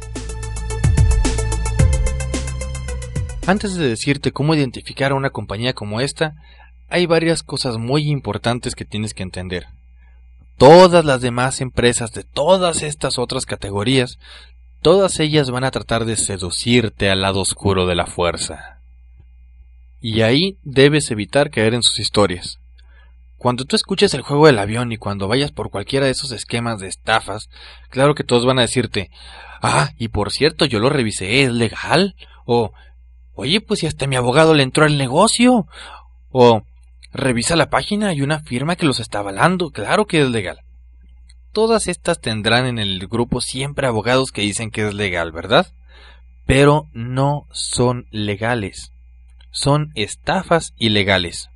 Antes de decirte cómo identificar a una compañía como esta, hay varias cosas muy importantes que tienes que entender. Todas las demás empresas de todas estas otras categorías, todas ellas van a tratar de seducirte al lado oscuro de la fuerza. Y ahí debes evitar caer en sus historias. Cuando tú escuches el juego del avión y cuando vayas por cualquiera de esos esquemas de estafas, claro que todos van a decirte, ah, y por cierto, yo lo revisé, ¿es legal? O, oye, pues si hasta mi abogado le entró al negocio. O, revisa la página, hay una firma que los está avalando, claro que es legal. Todas estas tendrán en el grupo siempre abogados que dicen que es legal, ¿verdad? Pero no son legales. Son estafas ilegales.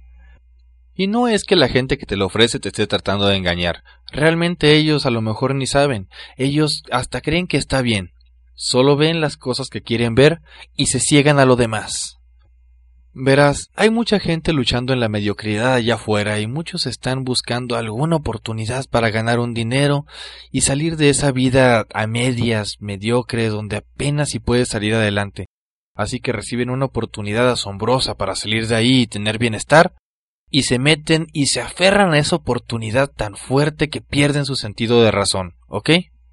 Y no es que la gente que te lo ofrece te esté tratando de engañar. Realmente ellos a lo mejor ni saben. Ellos hasta creen que está bien. Solo ven las cosas que quieren ver y se ciegan a lo demás. Verás, hay mucha gente luchando en la mediocridad allá afuera y muchos están buscando alguna oportunidad para ganar un dinero y salir de esa vida a medias, mediocre, donde apenas si puedes salir adelante. Así que reciben una oportunidad asombrosa para salir de ahí y tener bienestar, y se meten y se aferran a esa oportunidad tan fuerte que pierden su sentido de razón, ¿ok?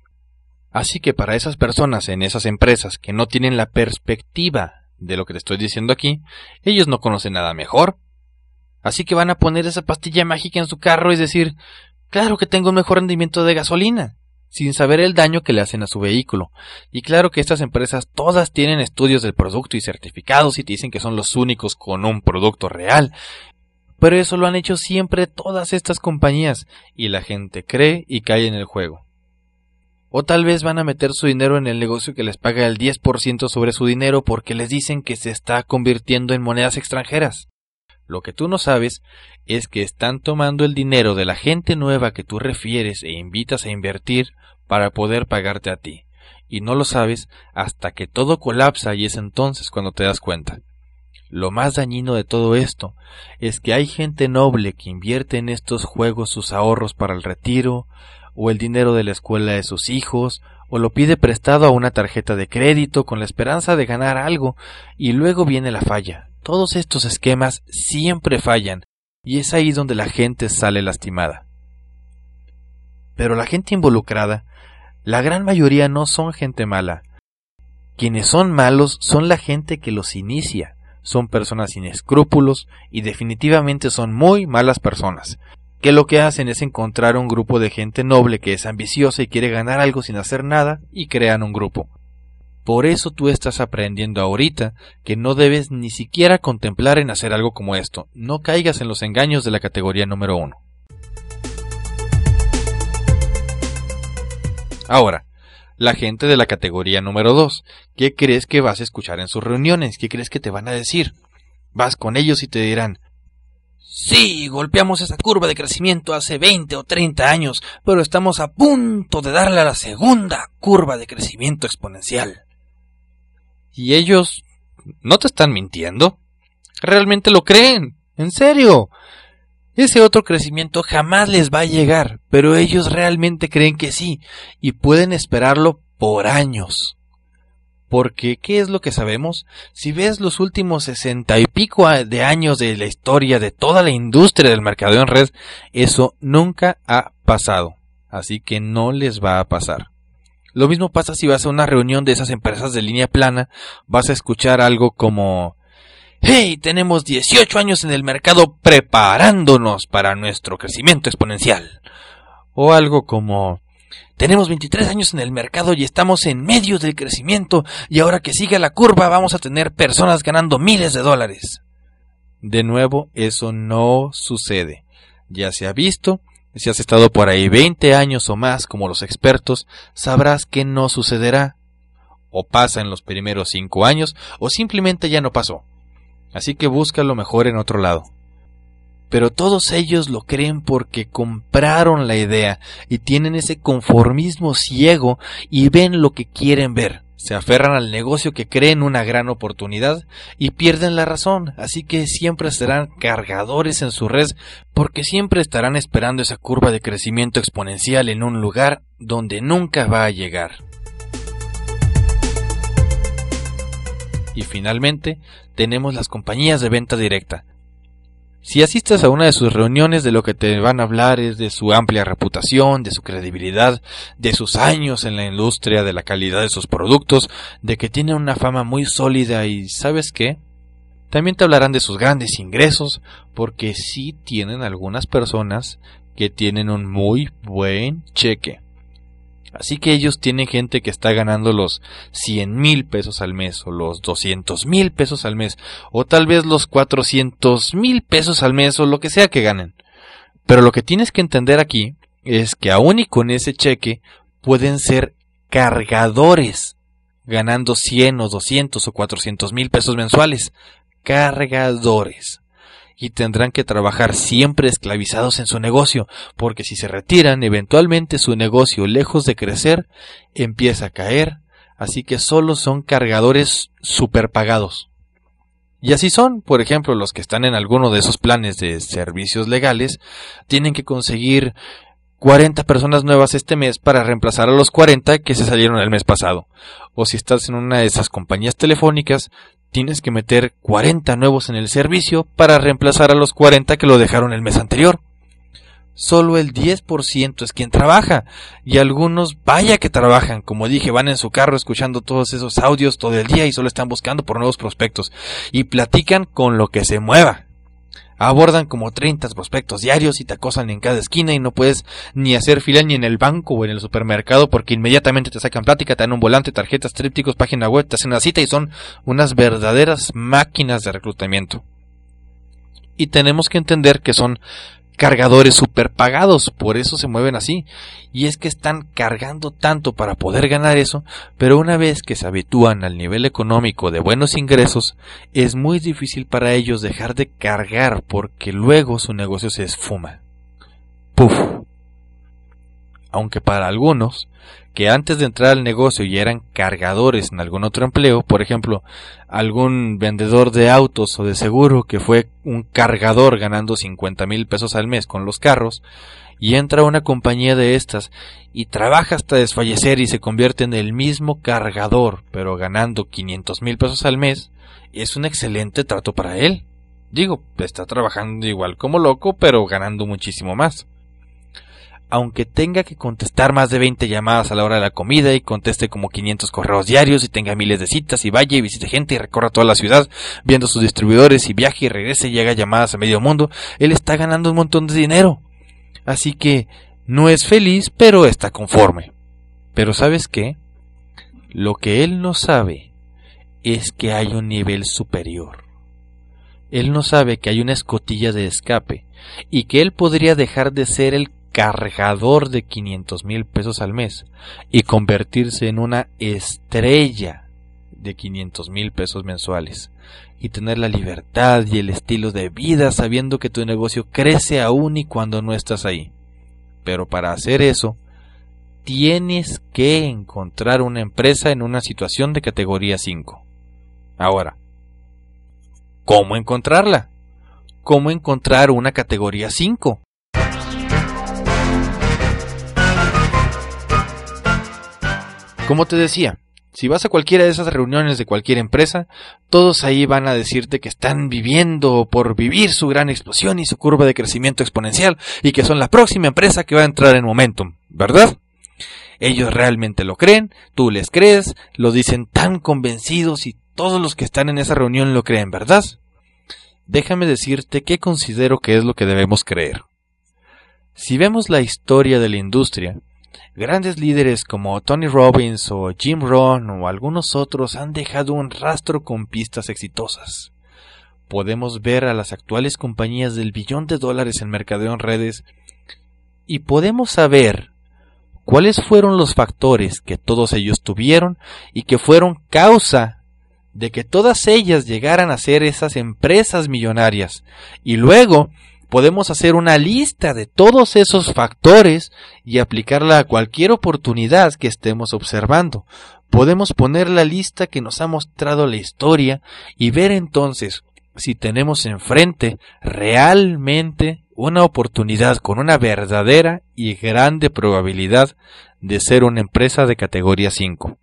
Así que para esas personas en esas empresas que no tienen la perspectiva de lo que te estoy diciendo aquí, ellos no conocen nada mejor. Así que van a poner esa pastilla mágica en su carro y decir, claro que tengo un mejor rendimiento de gasolina, sin saber el daño que le hacen a su vehículo. Y claro que estas empresas todas tienen estudios del producto y certificados y te dicen que son los únicos con un producto real. Pero eso lo han hecho siempre todas estas compañías y la gente cree y cae en el juego. O tal vez van a meter su dinero en el negocio que les paga el diez por ciento sobre su dinero porque les dicen que se está convirtiendo en monedas extranjeras. Lo que tú no sabes es que están tomando el dinero de la gente nueva que tú refieres e invitas a invertir para poder pagarte a ti. Y no lo sabes hasta que todo colapsa y es entonces cuando te das cuenta. Lo más dañino de todo esto es que hay gente noble que invierte en estos juegos sus ahorros para el retiro, o el dinero de la escuela de sus hijos, o lo pide prestado a una tarjeta de crédito con la esperanza de ganar algo, y luego viene la falla. Todos estos esquemas siempre fallan, y es ahí donde la gente sale lastimada. Pero la gente involucrada, la gran mayoría no son gente mala. Quienes son malos son la gente que los inicia, son personas sin escrúpulos, y definitivamente son muy malas personas, que lo que hacen es encontrar un grupo de gente noble que es ambiciosa y quiere ganar algo sin hacer nada, y crean un grupo. Por eso tú estás aprendiendo ahorita que no debes ni siquiera contemplar en hacer algo como esto. No caigas en los engaños de la categoría número uno. Ahora, la gente de la categoría número dos, ¿qué crees que vas a escuchar en sus reuniones? ¿Qué crees que te van a decir? Vas con ellos y te dirán, sí, golpeamos esa curva de crecimiento hace veinte o treinta años, pero estamos a punto de darle a la segunda curva de crecimiento exponencial. ¿Y ellos no te están mintiendo? ¿Realmente lo creen? ¿En serio? Ese otro crecimiento jamás les va a llegar, pero ellos realmente creen que sí, y pueden esperarlo por años. Porque, ¿qué es lo que sabemos? Si ves los últimos sesenta y pico de años de la historia de toda la industria del mercadeo en red, eso nunca ha pasado. Así que no les va a pasar. Lo mismo pasa si vas a una reunión de esas empresas de línea plana, vas a escuchar algo como, hey, tenemos dieciocho años en el mercado preparándonos para nuestro crecimiento exponencial. O algo como, Tenemos veintitrés años en el mercado y estamos en medio del crecimiento y ahora que sigue la curva vamos a tener personas ganando miles de dólares. De nuevo, eso no sucede. Ya se ha visto, si has estado por ahí veinte años o más como los expertos, sabrás que no sucederá. O pasa en los primeros cinco años o simplemente ya no pasó. Así que busca lo mejor en otro lado. Pero todos ellos lo creen porque compraron la idea y tienen ese conformismo ciego y ven lo que quieren ver. Se aferran al negocio que creen una gran oportunidad y pierden la razón, así que siempre serán cargadores en su red porque siempre estarán esperando esa curva de crecimiento exponencial en un lugar donde nunca va a llegar. Y finalmente, tenemos las compañías de venta directa. Si asistes a una de sus reuniones, de lo que te van a hablar es de su amplia reputación, de su credibilidad, de sus años en la industria, de la calidad de sus productos, de que tienen una fama muy sólida y ¿sabes qué? También te hablarán de sus grandes ingresos, porque sí tienen algunas personas que tienen un muy buen cheque. Así que ellos tienen gente que está ganando los cien mil pesos al mes, o los doscientos mil pesos al mes, o tal vez los cuatrocientos mil pesos al mes, o lo que sea que ganen. Pero lo que tienes que entender aquí es que aún y con ese cheque pueden ser cargadores, ganando cien o doscientos o cuatrocientos mil pesos mensuales. Cargadores. Y tendrán que trabajar siempre esclavizados en su negocio, porque si se retiran, eventualmente su negocio, lejos de crecer, empieza a caer, así que solo son cargadores superpagados. Y así son, por ejemplo, los que están en alguno de esos planes de servicios legales, tienen que conseguir cuarenta personas nuevas este mes para reemplazar a los cuarenta que se salieron el mes pasado. O si estás en una de esas compañías telefónicas, tienes que meter cuarenta nuevos en el servicio para reemplazar a los cuarenta que lo dejaron el mes anterior. Solo el diez por ciento es quien trabaja, y algunos vaya que trabajan, como dije, van en su carro escuchando todos esos audios todo el día y solo están buscando por nuevos prospectos, y platican con lo que se mueva. Abordan como treinta prospectos diarios y te acosan en cada esquina y no puedes ni hacer fila ni en el banco o en el supermercado porque inmediatamente te sacan plática, te dan un volante, tarjetas, trípticos, página web, te hacen una cita y son unas verdaderas máquinas de reclutamiento. Y tenemos que entender que son cargadores superpagados, por eso se mueven así, y es que están cargando tanto para poder ganar eso, pero una vez que se habitúan al nivel económico de buenos ingresos, es muy difícil para ellos dejar de cargar porque luego su negocio se esfuma. ¡Puf! Aunque para algunos, que antes de entrar al negocio ya eran cargadores en algún otro empleo, por ejemplo, algún vendedor de autos o de seguro que fue un cargador ganando cincuenta mil pesos al mes con los carros, y entra a una compañía de estas y trabaja hasta desfallecer y se convierte en el mismo cargador, pero ganando quinientos mil pesos al mes, es un excelente trato para él. Digo, está trabajando igual como loco, pero ganando muchísimo más. Aunque tenga que contestar más de veinte llamadas a la hora de la comida y conteste como quinientos correos diarios y tenga miles de citas y vaya y visite gente y recorra toda la ciudad viendo sus distribuidores y viaje y regrese y haga llamadas a medio mundo, él está ganando un montón de dinero. Así que no es feliz, pero está conforme. Pero ¿sabes qué? Lo que él no sabe es que hay un nivel superior. Él no sabe que hay una escotilla de escape y que él podría dejar de ser el cargador de quinientos mil pesos al mes y convertirse en una estrella de quinientos mil pesos mensuales y tener la libertad y el estilo de vida sabiendo que tu negocio crece aún y cuando no estás ahí. Pero para hacer eso tienes que encontrar una empresa en una situación de categoría cinco. Ahora, ¿cómo encontrarla? ¿Cómo encontrar una categoría cinco? Como te decía, si vas a cualquiera de esas reuniones de cualquier empresa, todos ahí van a decirte que están viviendo por vivir su gran explosión y su curva de crecimiento exponencial y que son la próxima empresa que va a entrar en Momentum, ¿verdad? Ellos realmente lo creen, tú les crees, lo dicen tan convencidos y todos los que están en esa reunión lo creen, ¿verdad? Déjame decirte qué considero que es lo que debemos creer. Si vemos la historia de la industria, Grandes líderes como Tony Robbins o Jim Rohn o algunos otros han dejado un rastro con pistas exitosas. Podemos ver a las actuales compañías del billón de dólares en mercadeo en redes y podemos saber cuáles fueron los factores que todos ellos tuvieron y que fueron causa de que todas ellas llegaran a ser esas empresas millonarias. Y luego podemos hacer una lista de todos esos factores y aplicarla a cualquier oportunidad que estemos observando. Podemos poner la lista que nos ha mostrado la historia y ver entonces si tenemos enfrente realmente una oportunidad con una verdadera y grande probabilidad de ser una empresa de categoría cinco.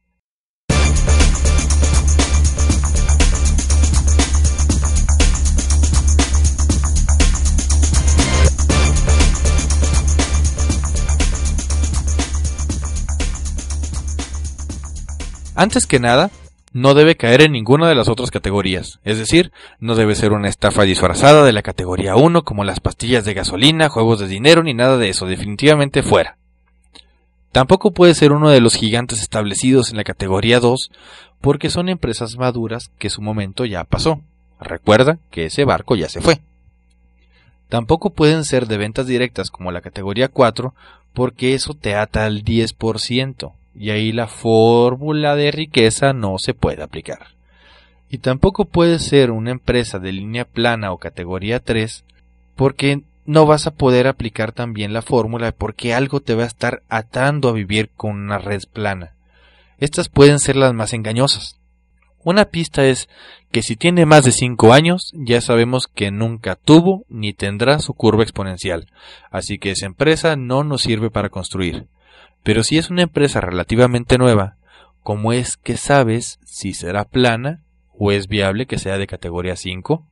Antes que nada, no debe caer en ninguna de las otras categorías, es decir, no debe ser una estafa disfrazada de la categoría uno como las pastillas de gasolina, juegos de dinero ni nada de eso, definitivamente fuera. Tampoco puede ser uno de los gigantes establecidos en la categoría dos porque son empresas maduras que su momento ya pasó. Recuerda que ese barco ya se fue. Tampoco pueden ser de ventas directas como la categoría cuatro porque eso te ata al diez por ciento. Y ahí la fórmula de riqueza no se puede aplicar. Y tampoco puede ser una empresa de línea plana o categoría tres porque no vas a poder aplicar también la fórmula porque algo te va a estar atando a vivir con una red plana. Estas pueden ser las más engañosas. Una pista es que si tiene más de cinco años ya sabemos que nunca tuvo ni tendrá su curva exponencial, así que esa empresa no nos sirve para construir. Pero si es una empresa relativamente nueva, ¿cómo es que sabes si será plana o es viable que sea de categoría cinco?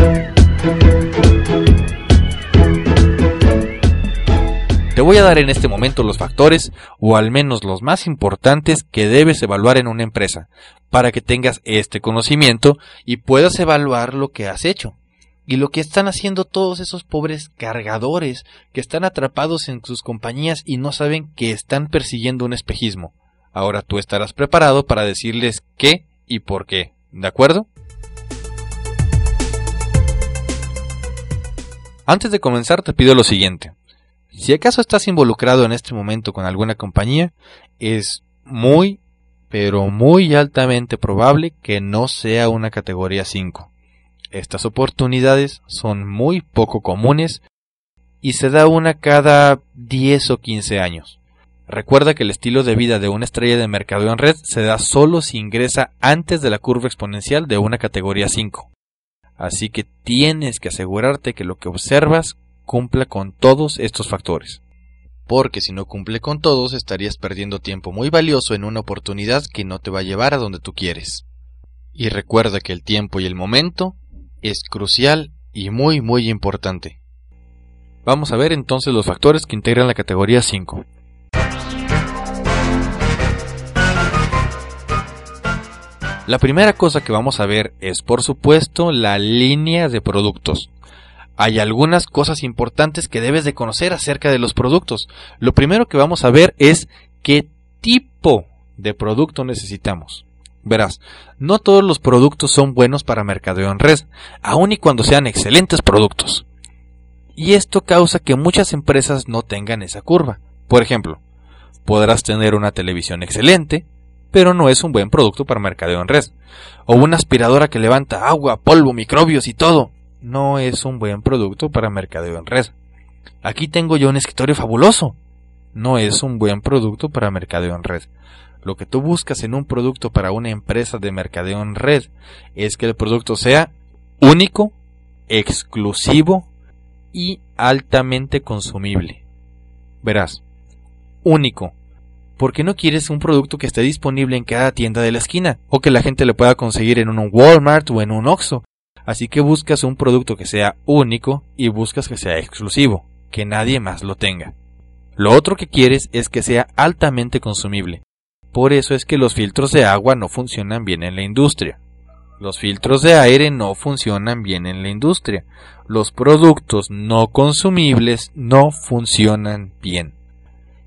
Te voy a dar en este momento los factores, o al menos los más importantes, que debes evaluar en una empresa, para que tengas este conocimiento y puedas evaluar lo que has hecho. Y lo que están haciendo todos esos pobres cargadores que están atrapados en sus compañías y no saben que están persiguiendo un espejismo. Ahora tú estarás preparado para decirles qué y por qué. ¿De acuerdo? Antes de comenzar te pido lo siguiente. Si acaso estás involucrado en este momento con alguna compañía, es muy, pero muy altamente probable que no sea una categoría cinco. Estas oportunidades son muy poco comunes y se da una cada diez o quince años. Recuerda que el estilo de vida de una estrella de mercadeo en red se da solo si ingresa antes de la curva exponencial de una categoría cinco. Así que tienes que asegurarte que lo que observas cumpla con todos estos factores. Porque si no cumple con todos estarías perdiendo tiempo muy valioso en una oportunidad que no te va a llevar a donde tú quieres. Y recuerda que el tiempo y el momento es crucial y muy muy importante. Vamos a ver entonces los factores que integran la categoría cinco. La primera cosa que vamos a ver es, por supuesto, la línea de productos. Hay algunas cosas importantes que debes de conocer acerca de los productos. Lo primero que vamos a ver es qué tipo de producto necesitamos. Verás, no todos los productos son buenos para mercadeo en red, aun y cuando sean excelentes productos. Y esto causa que muchas empresas no tengan esa curva. Por ejemplo, podrás tener una televisión excelente, pero no es un buen producto para mercadeo en red. O una aspiradora que levanta agua, polvo, microbios y todo. No es un buen producto para mercadeo en red. Aquí tengo yo un escritorio fabuloso. No es un buen producto para mercadeo en red. Lo que tú buscas en un producto para una empresa de mercadeo en red es que el producto sea único, exclusivo y altamente consumible. Verás, único, porque no quieres un producto que esté disponible en cada tienda de la esquina o que la gente le pueda conseguir en un Walmart o en un Oxxo. Así que buscas un producto que sea único y buscas que sea exclusivo, que nadie más lo tenga. Lo otro que quieres es que sea altamente consumible. Por eso es que los filtros de agua no funcionan bien en la industria. Los filtros de aire no funcionan bien en la industria. Los productos no consumibles no funcionan bien.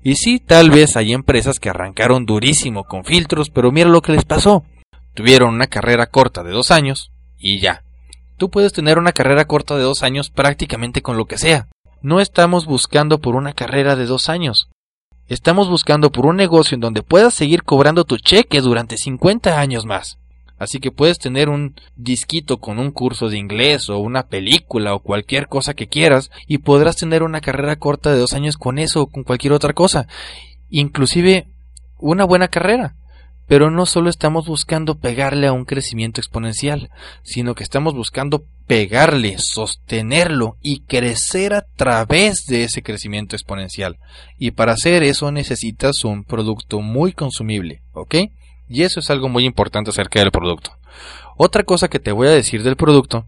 Y sí, tal vez hay empresas que arrancaron durísimo con filtros, pero mira lo que les pasó. Tuvieron una carrera corta de dos años y ya. Tú puedes tener una carrera corta de dos años prácticamente con lo que sea. No estamos buscando por una carrera de dos años. Estamos buscando por un negocio en donde puedas seguir cobrando tu cheque durante cincuenta años más. Así que puedes tener un disquito con un curso de inglés o una película o cualquier cosa que quieras y podrás tener una carrera corta de dos años con eso o con cualquier otra cosa. Inclusive una buena carrera. Pero no solo estamos buscando pegarle a un crecimiento exponencial, sino que estamos buscando pegarle, sostenerlo y crecer a través de ese crecimiento exponencial. Y para hacer eso necesitas un producto muy consumible, ¿ok? Y eso es algo muy importante acerca del producto. Otra cosa que te voy a decir del producto,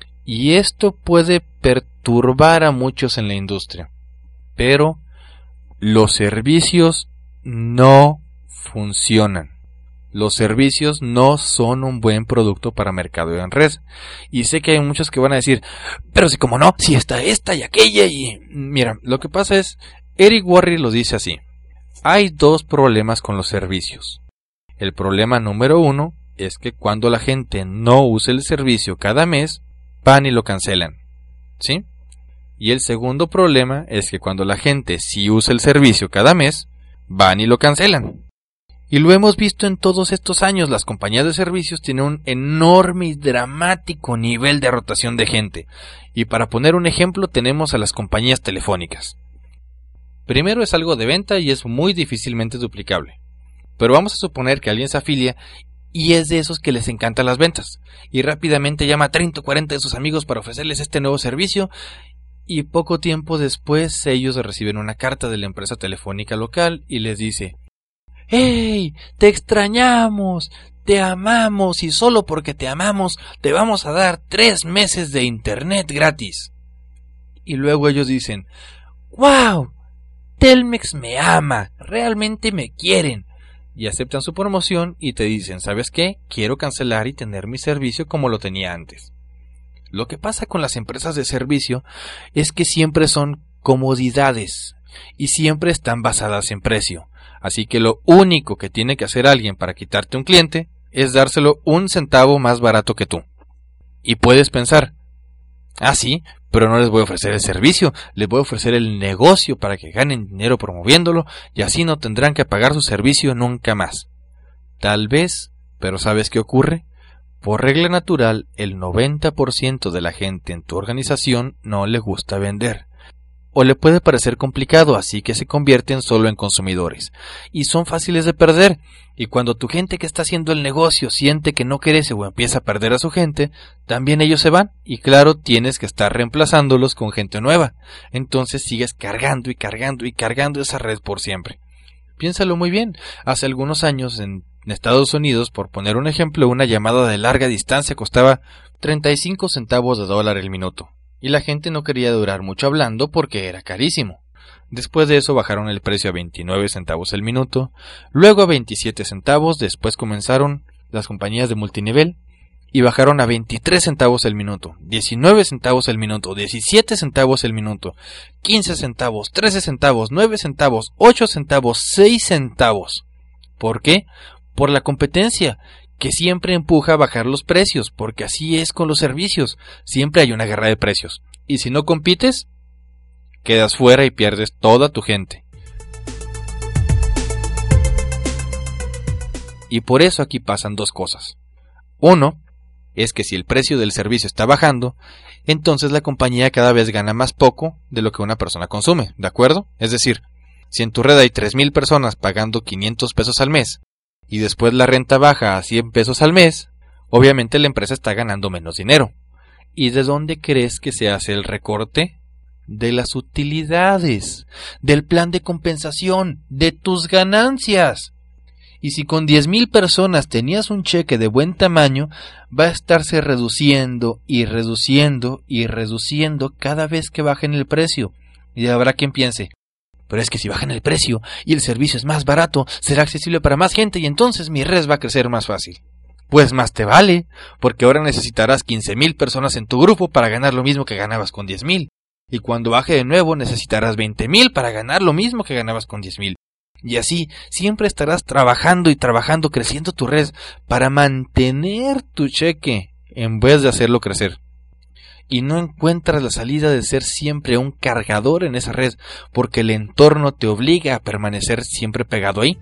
y esto puede perturbar a muchos en la industria, pero los servicios no funcionan. Los servicios no son un buen producto para mercadeo en red. Y sé que hay muchos que van a decir, pero si como no, si está esta y aquella y... Mira, lo que pasa es, Eric Worre lo dice así. Hay dos problemas con los servicios. El problema número uno es que cuando la gente no usa el servicio cada mes, van y lo cancelan. ¿Sí? Y el segundo problema es que cuando la gente sí usa el servicio cada mes, van y lo cancelan. Y lo hemos visto en todos estos años, las compañías de servicios tienen un enorme y dramático nivel de rotación de gente. Y para poner un ejemplo tenemos a las compañías telefónicas. Primero es algo de venta y es muy difícilmente duplicable. Pero vamos a suponer que alguien se afilia y es de esos que les encantan las ventas. Y rápidamente llama a treinta o cuarenta de sus amigos para ofrecerles este nuevo servicio. Y poco tiempo después ellos reciben una carta de la empresa telefónica local y les dice: ¡Hey! ¡Te extrañamos! ¡Te amamos! Y solo porque te amamos te vamos a dar tres meses de internet gratis. Y luego ellos dicen: ¡Wow! Telmex me ama, realmente me quieren. Y aceptan su promoción y te dicen: ¿sabes qué? Quiero cancelar y tener mi servicio como lo tenía antes. Lo que pasa con las empresas de servicio es que siempre son comodidades y siempre están basadas en precio. Así que lo único que tiene que hacer alguien para quitarte un cliente es dárselo un centavo más barato que tú. Y puedes pensar: ah, sí, pero no les voy a ofrecer el servicio, les voy a ofrecer el negocio para que ganen dinero promoviéndolo y así no tendrán que pagar su servicio nunca más. Tal vez, pero ¿sabes qué ocurre? Por regla natural, el noventa por ciento de la gente en tu organización no le gusta vender. O le puede parecer complicado, así que se convierten solo en consumidores. Y son fáciles de perder. Y cuando tu gente que está haciendo el negocio siente que no crece o empieza a perder a su gente, también ellos se van. Y claro, tienes que estar reemplazándolos con gente nueva. Entonces sigues cargando y cargando y cargando esa red por siempre. Piénsalo muy bien. Hace algunos años en Estados Unidos, por poner un ejemplo, una llamada de larga distancia costaba treinta y cinco centavos de dólar el minuto. Y la gente no quería durar mucho hablando porque era carísimo. Después de eso bajaron el precio a veintinueve centavos el minuto, luego a veintisiete centavos, después comenzaron las compañías de multinivel y bajaron a veintitrés centavos el minuto, diecinueve centavos el minuto, diecisiete centavos el minuto, quince centavos, trece centavos, nueve centavos, ocho centavos, seis centavos. ¿Por qué? Por la competencia, que siempre empuja a bajar los precios, porque así es con los servicios, siempre hay una guerra de precios, y si no compites, quedas fuera y pierdes toda tu gente. Y por eso aquí pasan dos cosas. Uno, es que si el precio del servicio está bajando, entonces la compañía cada vez gana más poco de lo que una persona consume, ¿de acuerdo? Es decir, si en tu red hay tres mil personas pagando quinientos pesos al mes, y después la renta baja a cien pesos al mes, obviamente la empresa está ganando menos dinero. ¿Y de dónde crees que se hace el recorte? De las utilidades, del plan de compensación, de tus ganancias. Y si con diez mil personas tenías un cheque de buen tamaño, va a estarse reduciendo y reduciendo y reduciendo cada vez que bajen el precio. Y habrá quien piense: pero es que si bajan el precio y el servicio es más barato, será accesible para más gente y entonces mi red va a crecer más fácil. Pues más te vale, porque ahora necesitarás quince mil personas en tu grupo para ganar lo mismo que ganabas con diez mil. Y cuando baje de nuevo necesitarás veinte mil para ganar lo mismo que ganabas con diez mil. Y así siempre estarás trabajando y trabajando, creciendo tu red para mantener tu cheque en vez de hacerlo crecer. Y no encuentras la salida de ser siempre un cargador en esa red, porque el entorno te obliga a permanecer siempre pegado ahí.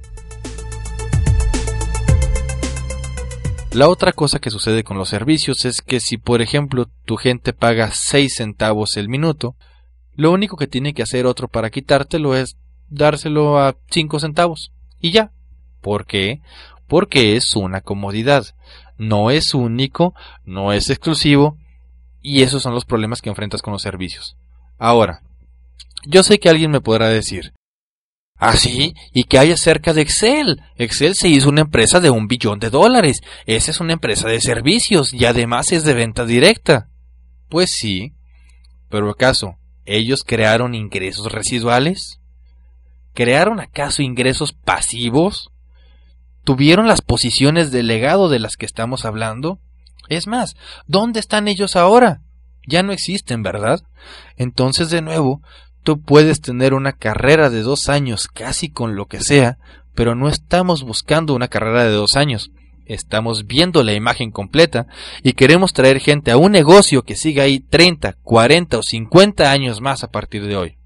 La otra cosa que sucede con los servicios es que si, por ejemplo, tu gente paga seis centavos el minuto, lo único que tiene que hacer otro para quitártelo es dárselo a cinco centavos. Y ya. ¿Por qué? Porque es una comodidad. No es único, no es exclusivo, y esos son los problemas que enfrentas con los servicios. Ahora, yo sé que alguien me podrá decir, ¿ah, sí? ¿Y qué hay acerca de Excel? Excel se hizo una empresa de un billón de dólares. Esa es una empresa de servicios y además es de venta directa. Pues sí, pero ¿acaso ellos crearon ingresos residuales? ¿Crearon acaso ingresos pasivos? ¿Tuvieron las posiciones de legado de las que estamos hablando? Es más, ¿dónde están ellos ahora? Ya no existen, ¿verdad? Entonces, de nuevo, tú puedes tener una carrera de dos años casi con lo que sea, pero no estamos buscando una carrera de dos años. Estamos viendo la imagen completa y queremos traer gente a un negocio que siga ahí treinta, cuarenta o cincuenta años más a partir de hoy.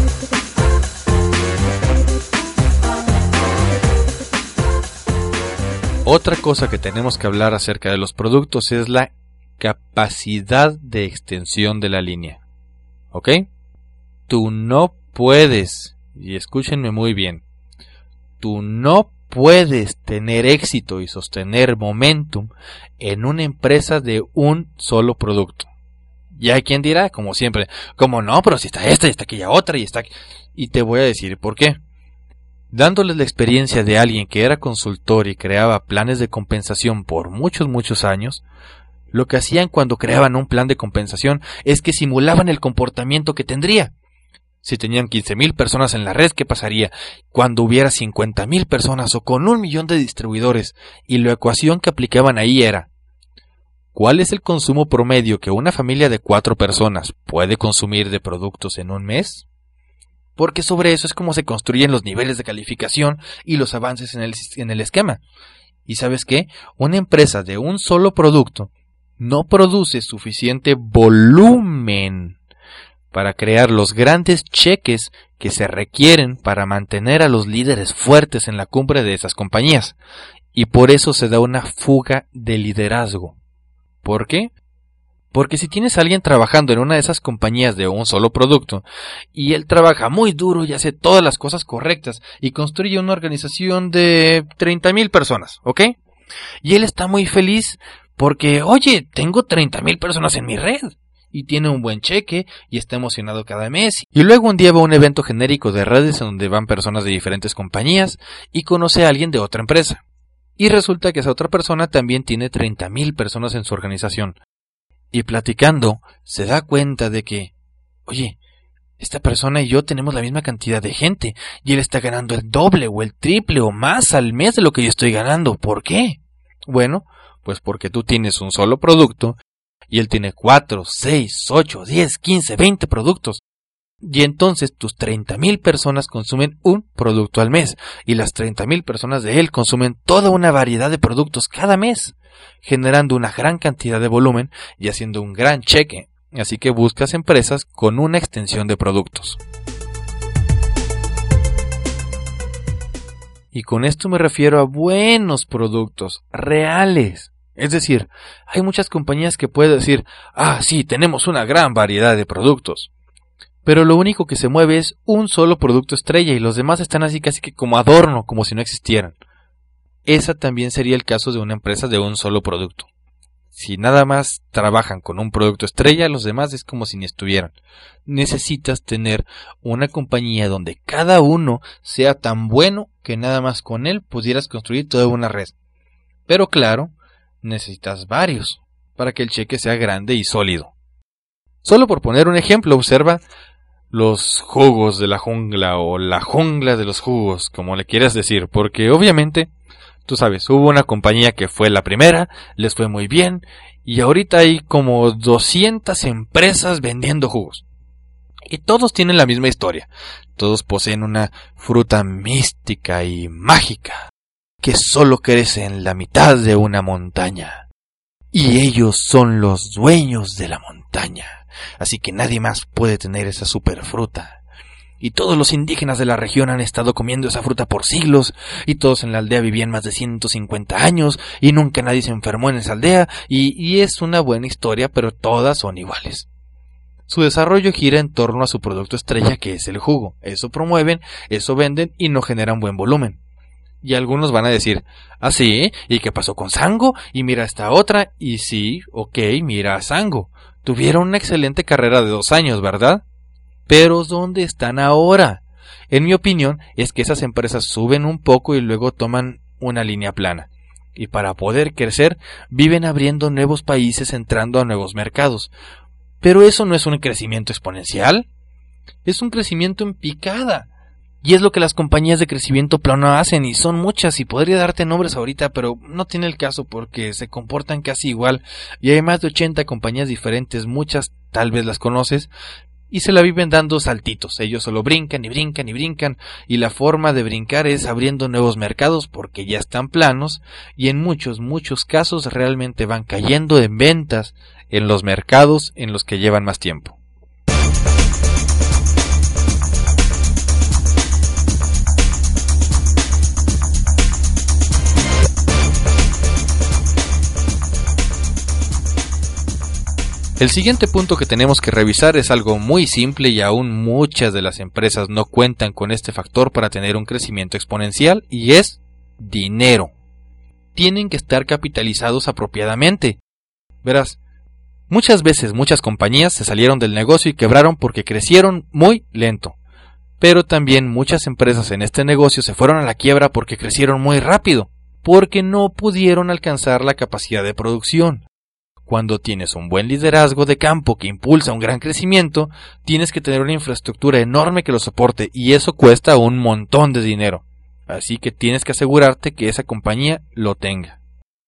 Otra cosa que tenemos que hablar acerca de los productos es la capacidad de extensión de la línea. ¿Ok? Tú no puedes, y escúchenme muy bien, tú no puedes tener éxito y sostener momentum en una empresa de un solo producto. Y hay quien dirá, como siempre, como no, pero si está esta y está aquella otra y está... Y te voy a decir por qué. Dándoles la experiencia de alguien que era consultor y creaba planes de compensación por muchos, muchos años, lo que hacían cuando creaban un plan de compensación es que simulaban el comportamiento que tendría. Si tenían quince mil personas en la red, ¿qué pasaría cuando hubiera cincuenta mil personas o con un millón de distribuidores? Y la ecuación que aplicaban ahí era: ¿cuál es el consumo promedio que una familia de cuatro personas puede consumir de productos en un mes? Porque sobre eso es como se construyen los niveles de calificación y los avances en el, en el esquema. ¿Y sabes qué? Una empresa de un solo producto no produce suficiente volumen para crear los grandes cheques que se requieren para mantener a los líderes fuertes en la cumbre de esas compañías. Y por eso se da una fuga de liderazgo. ¿Por qué? Porque si tienes a alguien trabajando en una de esas compañías de un solo producto, y él trabaja muy duro y hace todas las cosas correctas, y construye una organización de treinta mil personas, ¿ok? Y él está muy feliz porque, oye, tengo treinta mil personas en mi red, y tiene un buen cheque, y está emocionado cada mes, y luego un día va a un evento genérico de redes en donde van personas de diferentes compañías, y conoce a alguien de otra empresa. Y resulta que esa otra persona también tiene treinta mil personas en su organización. Y platicando, se da cuenta de que, oye, esta persona y yo tenemos la misma cantidad de gente, y él está ganando el doble o el triple o más al mes de lo que yo estoy ganando. ¿Por qué? Bueno, pues porque tú tienes un solo producto, y él tiene cuatro, seis, ocho, diez, quince, veinte productos. Y entonces tus treinta mil personas consumen un producto al mes, y las treinta mil personas de él consumen toda una variedad de productos cada mes, generando una gran cantidad de volumen y haciendo un gran cheque. Así que buscas empresas con una extensión de productos. Y con esto me refiero a buenos productos, reales. Es decir, hay muchas compañías que pueden decir, ah, sí, tenemos una gran variedad de productos. Pero lo único que se mueve es un solo producto estrella y los demás están así casi que como adorno, como si no existieran. Esa también sería el caso de una empresa de un solo producto. Si nada más trabajan con un producto estrella, los demás es como si ni estuvieran. Necesitas tener una compañía donde cada uno sea tan bueno que nada más con él pudieras construir toda una red. Pero claro, necesitas varios para que el cheque sea grande y sólido. Solo por poner un ejemplo, observa los jugos de la jungla o la jungla de los jugos, como le quieras decir, porque obviamente, tú sabes, hubo una compañía que fue la primera, les fue muy bien, y ahorita hay como doscientas empresas vendiendo jugos. Y todos tienen la misma historia. Todos poseen una fruta mística y mágica que solo crece en la mitad de una montaña. Y ellos son los dueños de la montaña, así que nadie más puede tener esa superfruta. Y todos los indígenas de la región han estado comiendo esa fruta por siglos, y todos en la aldea vivían más de ciento cincuenta años, y nunca nadie se enfermó en esa aldea, y, y es una buena historia, pero todas son iguales. Su desarrollo gira en torno a su producto estrella, que es el jugo. Eso promueven, eso venden y no generan buen volumen. Y algunos van a decir, ¿ah, sí? ¿Y qué pasó con Sango? Y mira esta otra, y sí, ok, mira a Sango. Tuvieron una excelente carrera de dos años, ¿verdad? Pero ¿dónde están ahora? En mi opinión, es que esas empresas suben un poco y luego toman una línea plana. Y para poder crecer, viven abriendo nuevos países, entrando a nuevos mercados. Pero eso no es un crecimiento exponencial, es un crecimiento en picada. Y es lo que las compañías de crecimiento plano hacen, y son muchas, y podría darte nombres ahorita, pero no tiene el caso porque se comportan casi igual, y hay más de ochenta compañías diferentes, muchas tal vez las conoces, y se la viven dando saltitos. Ellos solo brincan y brincan y brincan, y la forma de brincar es abriendo nuevos mercados porque ya están planos, y en muchos, muchos casos realmente van cayendo en ventas en los mercados en los que llevan más tiempo. El siguiente punto que tenemos que revisar es algo muy simple y aún muchas de las empresas no cuentan con este factor para tener un crecimiento exponencial, y es dinero. Tienen que estar capitalizados apropiadamente. Verás, muchas veces muchas compañías se salieron del negocio y quebraron porque crecieron muy lento. Pero también muchas empresas en este negocio se fueron a la quiebra porque crecieron muy rápido, porque no pudieron alcanzar la capacidad de producción. Cuando tienes un buen liderazgo de campo que impulsa un gran crecimiento, tienes que tener una infraestructura enorme que lo soporte, y eso cuesta un montón de dinero. Así que tienes que asegurarte que esa compañía lo tenga.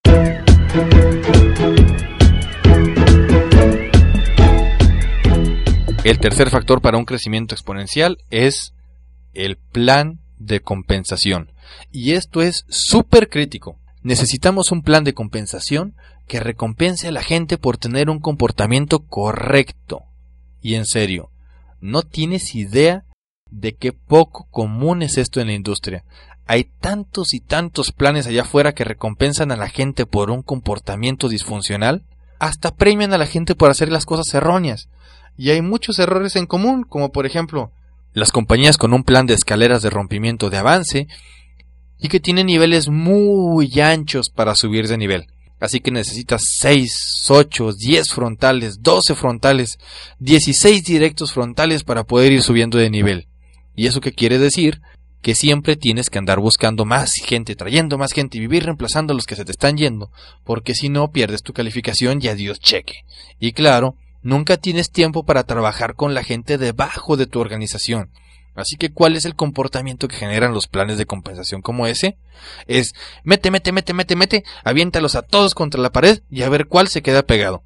El tercer factor para un crecimiento exponencial es el plan de compensación. Y esto es súper crítico. Necesitamos un plan de compensación que recompense a la gente por tener un comportamiento correcto. Y en serio, no tienes idea de qué poco común es esto en la industria. Hay tantos y tantos planes allá afuera que recompensan a la gente por un comportamiento disfuncional, hasta premian a la gente por hacer las cosas erróneas. Y hay muchos errores en común, como por ejemplo, las compañías con un plan de escaleras de rompimiento de avance y que tienen niveles muy anchos para subir de nivel. Así que necesitas seis, ocho, diez frontales, doce frontales, dieciséis directos frontales para poder ir subiendo de nivel. ¿Y eso qué quiere decir? Que siempre tienes que andar buscando más gente, trayendo más gente y vivir reemplazando a los que se te están yendo, porque si no pierdes tu calificación y adiós cheque. Y claro, nunca tienes tiempo para trabajar con la gente debajo de tu organización. Así que, ¿cuál es el comportamiento que generan los planes de compensación como ese? Es, mete, mete, mete, mete, mete, aviéntalos a todos contra la pared y a ver cuál se queda pegado.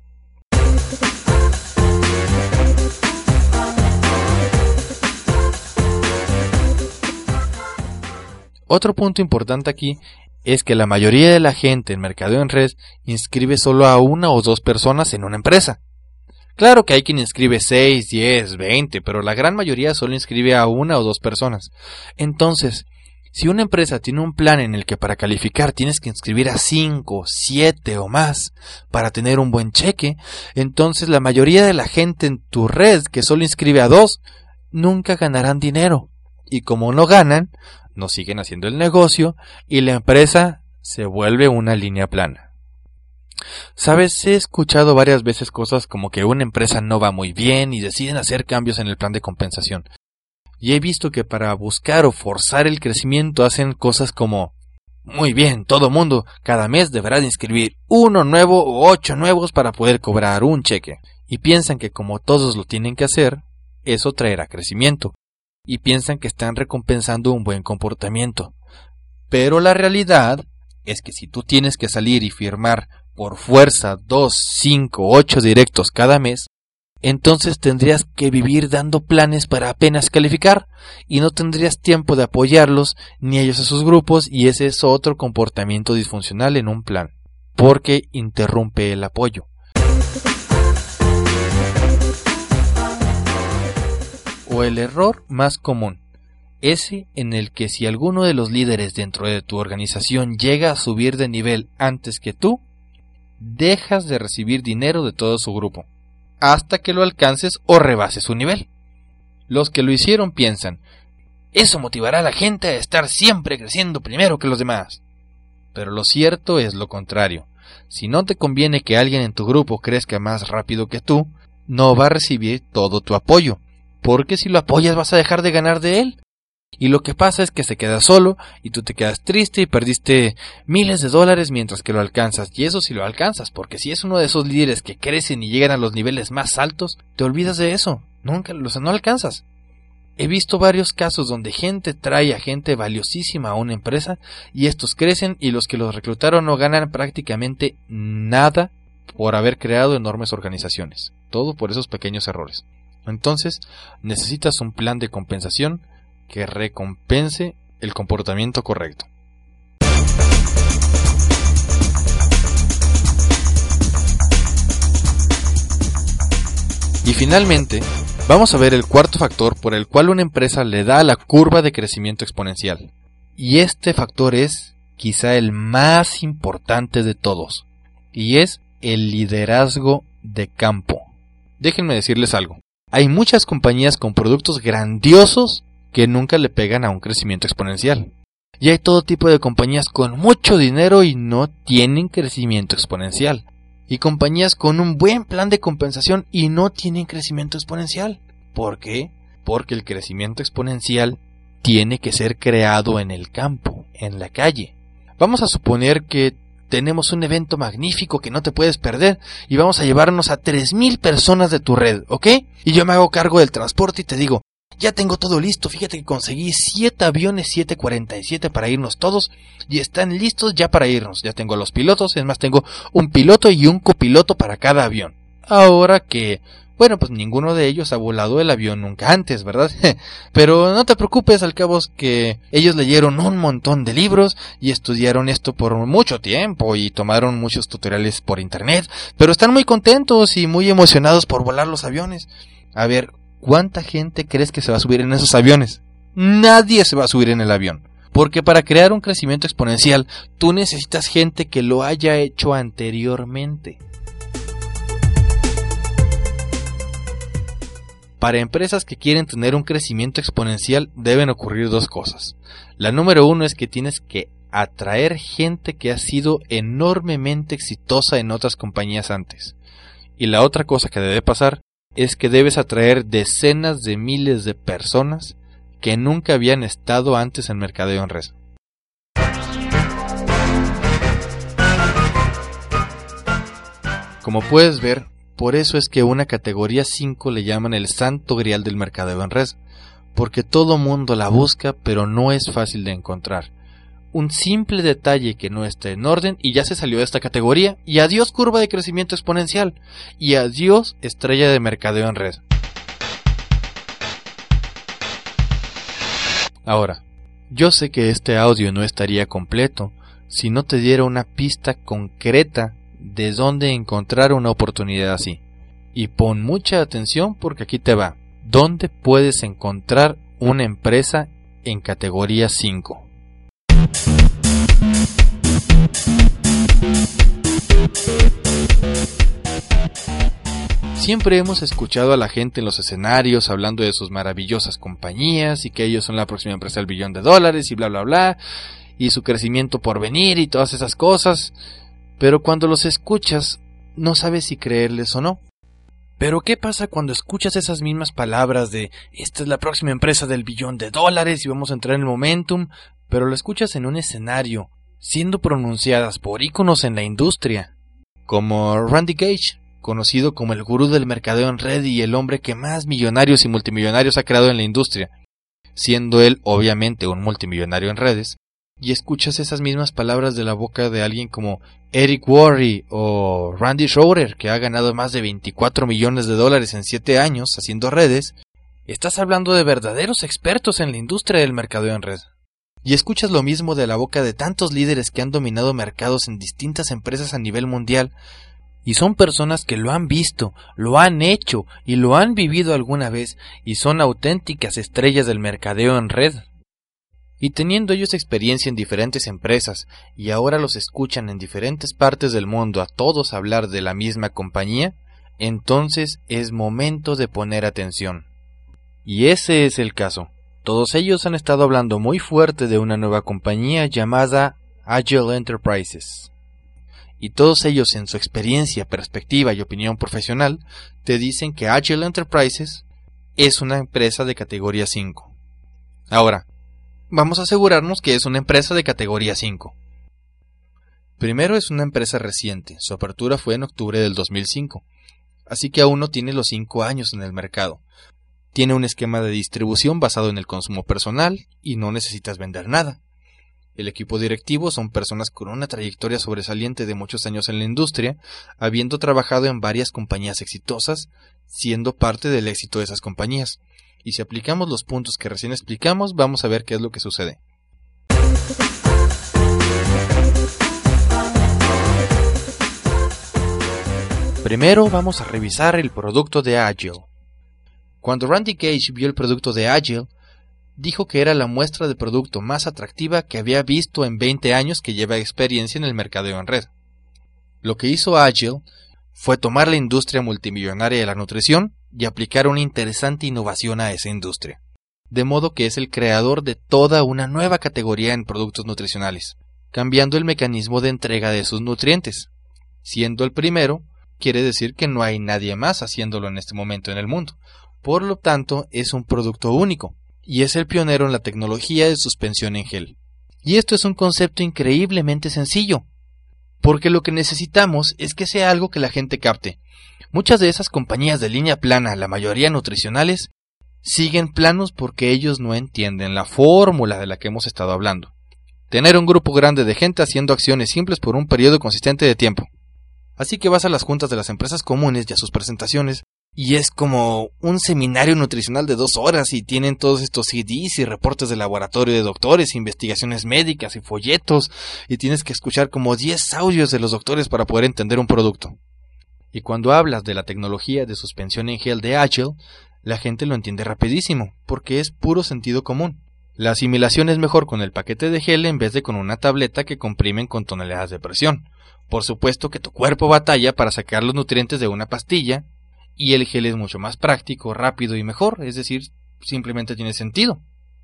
Otro punto importante aquí es que la mayoría de la gente en mercadeo en red inscribe solo a una o dos personas en una empresa. Claro que hay quien inscribe seis, diez, veinte, pero la gran mayoría solo inscribe a una o dos personas. Entonces, si una empresa tiene un plan en el que para calificar tienes que inscribir a cinco, siete o más para tener un buen cheque, entonces la mayoría de la gente en tu red que solo inscribe a dos, nunca ganarán dinero. Y como no ganan, no siguen haciendo el negocio y la empresa se vuelve una línea plana. Sabes, he escuchado varias veces cosas como que una empresa no va muy bien y deciden hacer cambios en el plan de compensación. Y he visto que para buscar o forzar el crecimiento hacen cosas como: muy bien, todo mundo, cada mes deberá de inscribir uno nuevo o ocho nuevos para poder cobrar un cheque. Y piensan que como todos lo tienen que hacer, eso traerá crecimiento. Y piensan que están recompensando un buen comportamiento. Pero la realidad es que si tú tienes que salir y firmar por fuerza dos, cinco, ocho directos cada mes, entonces tendrías que vivir dando planes para apenas calificar y no tendrías tiempo de apoyarlos ni ellos a sus grupos, y ese es otro comportamiento disfuncional en un plan, porque interrumpe el apoyo. O el error más común, ese en el que si alguno de los líderes dentro de tu organización llega a subir de nivel antes que tú, dejas de recibir dinero de todo su grupo, hasta que lo alcances o rebases su nivel. Los que lo hicieron piensan, eso motivará a la gente a estar siempre creciendo primero que los demás. Pero lo cierto es lo contrario. Si no te conviene que alguien en tu grupo crezca más rápido que tú, no va a recibir todo tu apoyo, porque si lo apoyas vas a dejar de ganar de él. Y lo que pasa es que se queda solo y tú te quedas triste y perdiste miles de dólares mientras que lo alcanzas. Y eso si lo alcanzas, porque si es uno de esos líderes que crecen y llegan a los niveles más altos, te olvidas de eso. Nunca, o sea, no alcanzas. He visto varios casos donde gente trae a gente valiosísima a una empresa y estos crecen y los que los reclutaron no ganan prácticamente nada por haber creado enormes organizaciones. Todo por esos pequeños errores. Entonces, necesitas un plan de compensación que recompense el comportamiento correcto. Y finalmente, vamos a ver el cuarto factor por el cual una empresa le da a la curva de crecimiento exponencial. Y este factor es quizá el más importante de todos, y es el liderazgo de campo. Déjenme decirles algo. Hay muchas compañías con productos grandiosos que nunca le pegan a un crecimiento exponencial. Y hay todo tipo de compañías con mucho dinero y no tienen crecimiento exponencial. Y compañías con un buen plan de compensación y no tienen crecimiento exponencial. ¿Por qué? Porque el crecimiento exponencial tiene que ser creado en el campo, en la calle. Vamos a suponer que tenemos un evento magnífico que no te puedes perder y vamos a llevarnos a tres mil personas de tu red, ¿ok? Y yo me hago cargo del transporte y te digo, ya tengo todo listo, fíjate que conseguí siete aviones siete cuarenta y siete para irnos todos y están listos ya para irnos. Ya tengo a los pilotos, es más, tengo un piloto y un copiloto para cada avión. Ahora que, bueno, pues ninguno de ellos ha volado el avión nunca antes, ¿verdad? Pero no te preocupes, al cabo es que ellos leyeron un montón de libros y estudiaron esto por mucho tiempo y tomaron muchos tutoriales por internet, pero están muy contentos y muy emocionados por volar los aviones. A ver, ¿cuánta gente crees que se va a subir en esos aviones? Nadie se va a subir en el avión. Porque para crear un crecimiento exponencial, tú necesitas gente que lo haya hecho anteriormente. Para empresas que quieren tener un crecimiento exponencial, deben ocurrir dos cosas. La número uno es que tienes que atraer gente que ha sido enormemente exitosa en otras compañías antes. Y la otra cosa que debe pasar es que debes atraer decenas de miles de personas que nunca habían estado antes en mercadeo en red. Como puedes ver, por eso es que una categoría cinco le llaman el santo grial del mercadeo en red, porque todo mundo la busca pero no es fácil de encontrar. Un simple detalle que no está en orden y ya se salió de esta categoría, y adiós curva de crecimiento exponencial, y adiós estrella de mercadeo en red. Ahora, yo sé que este audio no estaría completo si no te diera una pista concreta de dónde encontrar una oportunidad así. Y pon mucha atención porque aquí te va. ¿Dónde puedes encontrar una empresa en categoría cinco? Siempre hemos escuchado a la gente en los escenarios hablando de sus maravillosas compañías y que ellos son la próxima empresa del billón de dólares y bla bla bla, y su crecimiento por venir y todas esas cosas, pero cuando los escuchas no sabes si creerles o no. Pero ¿qué pasa cuando escuchas esas mismas palabras de esta es la próxima empresa del billón de dólares y vamos a entrar en el momentum, pero lo escuchas en un escenario, siendo pronunciadas por íconos en la industria, como Randy Gage, conocido como el gurú del mercadeo en red y el hombre que más millonarios y multimillonarios ha creado en la industria, siendo él obviamente un multimillonario en redes, y escuchas esas mismas palabras de la boca de alguien como Eric Worre o Randy Schroeder, que ha ganado más de veinticuatro millones de dólares en siete años haciendo redes, estás hablando de verdaderos expertos en la industria del mercadeo en red. Y escuchas lo mismo de la boca de tantos líderes que han dominado mercados en distintas empresas a nivel mundial, y son personas que lo han visto, lo han hecho y lo han vivido alguna vez, y son auténticas estrellas del mercadeo en red. Y teniendo ellos experiencia en diferentes empresas, y ahora los escuchan en diferentes partes del mundo a todos hablar de la misma compañía, entonces es momento de poner atención. Y ese es el caso. Todos ellos han estado hablando muy fuerte de una nueva compañía llamada Agile Enterprises. Y todos ellos, en su experiencia, perspectiva y opinión profesional, te dicen que Agile Enterprises es una empresa de categoría cinco. Ahora, vamos a asegurarnos que es una empresa de categoría cinco. Primero, es una empresa reciente. Su apertura fue en octubre del dos mil cinco. Así que aún no tiene los cinco años en el mercado. Tiene un esquema de distribución basado en el consumo personal y no necesitas vender nada. El equipo directivo son personas con una trayectoria sobresaliente de muchos años en la industria, habiendo trabajado en varias compañías exitosas, siendo parte del éxito de esas compañías. Y si aplicamos los puntos que recién explicamos, vamos a ver qué es lo que sucede. Primero vamos a revisar el producto de Agile. Cuando Randy Gage vio el producto de Agile, dijo que era la muestra de producto más atractiva que había visto en veinte años que lleva experiencia en el mercadeo en red. Lo que hizo Agile fue tomar la industria multimillonaria de la nutrición y aplicar una interesante innovación a esa industria. De modo que es el creador de toda una nueva categoría en productos nutricionales, cambiando el mecanismo de entrega de sus nutrientes. Siendo el primero, quiere decir que no hay nadie más haciéndolo en este momento en el mundo. Por lo tanto, es un producto único, y es el pionero en la tecnología de suspensión en gel. Y esto es un concepto increíblemente sencillo, porque lo que necesitamos es que sea algo que la gente capte. Muchas de esas compañías de línea plana, la mayoría nutricionales, siguen planos porque ellos no entienden la fórmula de la que hemos estado hablando. Tener un grupo grande de gente haciendo acciones simples por un periodo consistente de tiempo. Así que vas a las juntas de las empresas comunes y a sus presentaciones, y es como un seminario nutricional de dos horas y tienen todos estos C Ds y reportes de laboratorio de doctores, investigaciones médicas y folletos, y tienes que escuchar como diez audios de los doctores para poder entender un producto. Y cuando hablas de la tecnología de suspensión en gel de Agile, la gente lo entiende rapidísimo, porque es puro sentido común. La asimilación es mejor con el paquete de gel en vez de con una tableta que comprimen con toneladas de presión. Por supuesto que tu cuerpo batalla para sacar los nutrientes de una pastilla, y el gel es mucho más práctico, rápido y mejor, es decir, simplemente tiene sentido.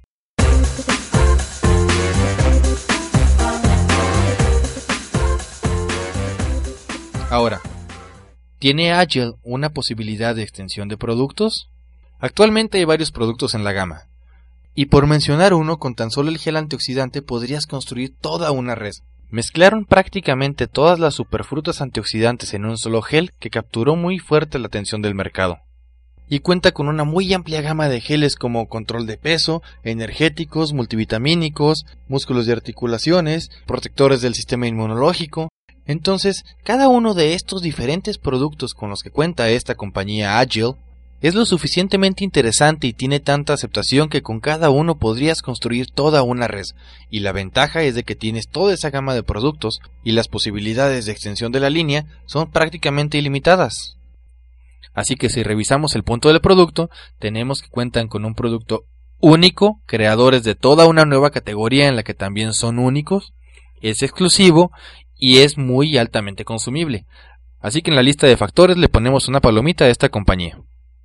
Ahora, ¿tiene Agile una posibilidad de extensión de productos? Actualmente hay varios productos en la gama, y por mencionar uno, con tan solo el gel antioxidante podrías construir toda una red. Mezclaron prácticamente todas las superfrutas antioxidantes en un solo gel que capturó muy fuerte la atención del mercado. Y cuenta con una muy amplia gama de geles como control de peso, energéticos, multivitamínicos, músculos y articulaciones, protectores del sistema inmunológico. Entonces, cada uno de estos diferentes productos con los que cuenta esta compañía Agile es lo suficientemente interesante y tiene tanta aceptación que con cada uno podrías construir toda una red, y la ventaja es de que tienes toda esa gama de productos y las posibilidades de extensión de la línea son prácticamente ilimitadas. Así que si revisamos el punto del producto, tenemos que cuentan con un producto único, creadores de toda una nueva categoría en la que también son únicos, es exclusivo y es muy altamente consumible. Así que en la lista de factores le ponemos una palomita a esta compañía.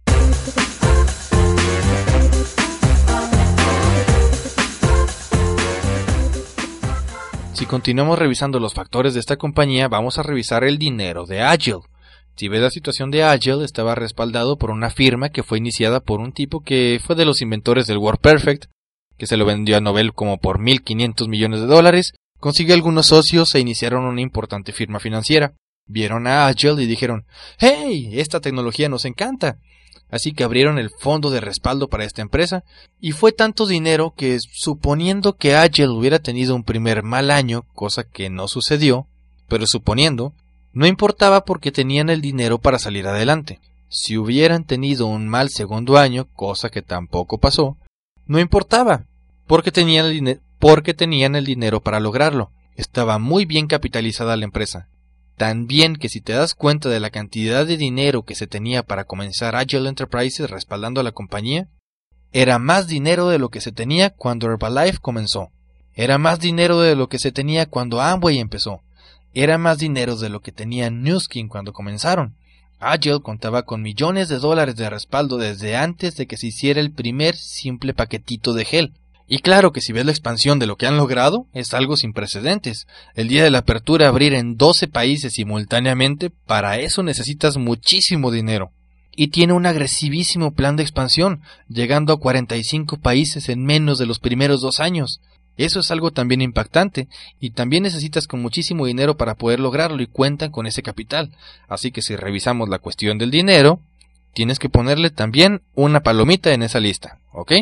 Si continuamos revisando los factores de esta compañía, vamos a revisar el dinero de Agile. Si ves la situación de Agile, estaba respaldado por una firma que fue iniciada por un tipo que fue de los inventores del WordPerfect, que se lo vendió a Novell como por mil quinientos millones de dólares, consiguió algunos socios e iniciaron una importante firma financiera. Vieron a Agile y dijeron, ¡Hey! Esta tecnología nos encanta. Así que abrieron el fondo de respaldo para esta empresa, y fue tanto dinero que, suponiendo que Agile hubiera tenido un primer mal año, cosa que no sucedió, pero suponiendo, no importaba porque tenían el dinero para salir adelante. Si hubieran tenido un mal segundo año, cosa que tampoco pasó, no importaba, porque tenían el, din- porque tenían el dinero para lograrlo. Estaba muy bien capitalizada la empresa. Tan bien que si te das cuenta de la cantidad de dinero que se tenía para comenzar Agile Enterprises respaldando a la compañía, era más dinero de lo que se tenía cuando Herbalife comenzó. Era más dinero de lo que se tenía cuando Amway empezó. Era más dinero de lo que tenía Nu Skin cuando comenzaron. Agile contaba con millones de dólares de respaldo desde antes de que se hiciera el primer simple paquetito de gel. Y claro que si ves la expansión de lo que han logrado, es algo sin precedentes. El día de la apertura abrir en doce países simultáneamente, para eso necesitas muchísimo dinero. Y tiene un agresivísimo plan de expansión, llegando a cuarenta y cinco países en menos de los primeros dos años. Eso es algo también impactante, y también necesitas con muchísimo dinero para poder lograrlo y cuentan con ese capital. Así que si revisamos la cuestión del dinero, tienes que ponerle también una palomita en esa lista, ¿ok?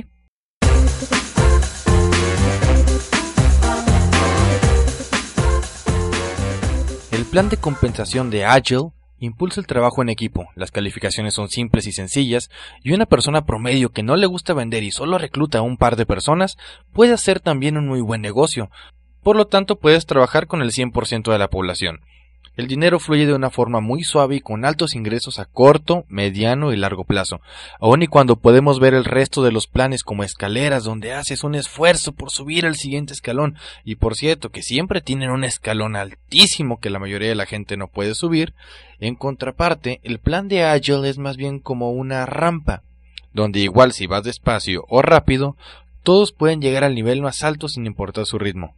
El plan de compensación de Agile impulsa el trabajo en equipo, las calificaciones son simples y sencillas, y una persona promedio que no le gusta vender y solo recluta a un par de personas puede hacer también un muy buen negocio. Por lo tanto, puedes trabajar con el cien por ciento de la población. El dinero fluye de una forma muy suave y con altos ingresos a corto, mediano y largo plazo, aun y cuando podemos ver el resto de los planes como escaleras donde haces un esfuerzo por subir al siguiente escalón, y por cierto que siempre tienen un escalón altísimo que la mayoría de la gente no puede subir. En contraparte, el plan de Agile es más bien como una rampa, donde igual si vas despacio o rápido, todos pueden llegar al nivel más alto sin importar su ritmo.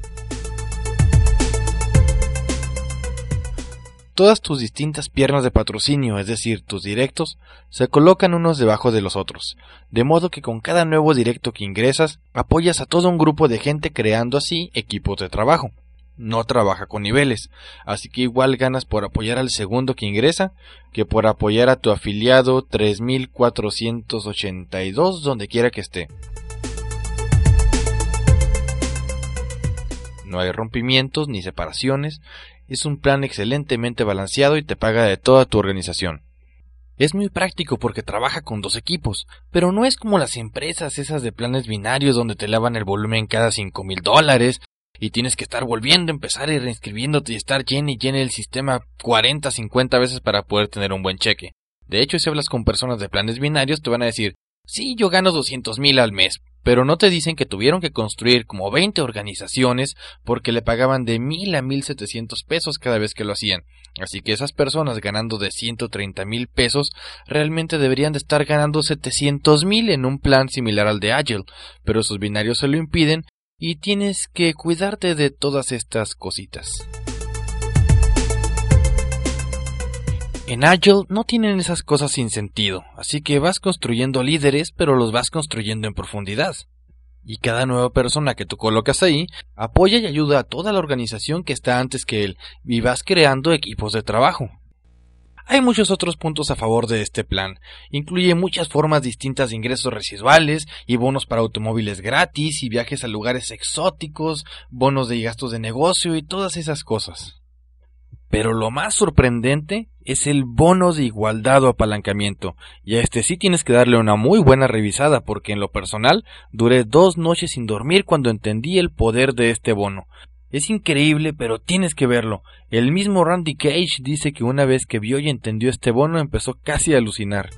Todas tus distintas piernas de patrocinio, es decir, tus directos, se colocan unos debajo de los otros, de modo que con cada nuevo directo que ingresas, apoyas a todo un grupo de gente creando así equipos de trabajo. No trabaja con niveles, así que igual ganas por apoyar al segundo que ingresa, que por apoyar a tu afiliado tres mil cuatrocientos ochenta y dos donde quiera que esté. No hay rompimientos ni separaciones. Es un plan excelentemente balanceado y te paga de toda tu organización. Es muy práctico porque trabaja con dos equipos, pero no es como las empresas esas de planes binarios donde te lavan el volumen cada cinco mil dólares y tienes que estar volviendo a empezar y reinscribiéndote y estar lleno y lleno el sistema cuarenta, cincuenta veces para poder tener un buen cheque. De hecho, si hablas con personas de planes binarios te van a decir, sí, yo gano doscientos mil al mes, pero no te dicen que tuvieron que construir como veinte organizaciones porque le pagaban de mil a mil setecientos pesos cada vez que lo hacían. Así que esas personas ganando de ciento treinta mil pesos realmente deberían de estar ganando setecientos mil en un plan similar al de Agile, pero esos binarios se lo impiden y tienes que cuidarte de todas estas cositas. En Agile no tienen esas cosas sin sentido, así que vas construyendo líderes, pero los vas construyendo en profundidad. Y cada nueva persona que tú colocas ahí, apoya y ayuda a toda la organización que está antes que él, y vas creando equipos de trabajo. Hay muchos otros puntos a favor de este plan. Incluye muchas formas distintas de ingresos residuales, y bonos para automóviles gratis, y viajes a lugares exóticos, bonos de gastos de negocio y todas esas cosas. Pero lo más sorprendente es el bono de igualdad o apalancamiento, y a este sí tienes que darle una muy buena revisada porque en lo personal duré dos noches sin dormir cuando entendí el poder de este bono. Es increíble, pero tienes que verlo. El mismo Randy Cage dice que una vez que vio y entendió este bono empezó casi a alucinar.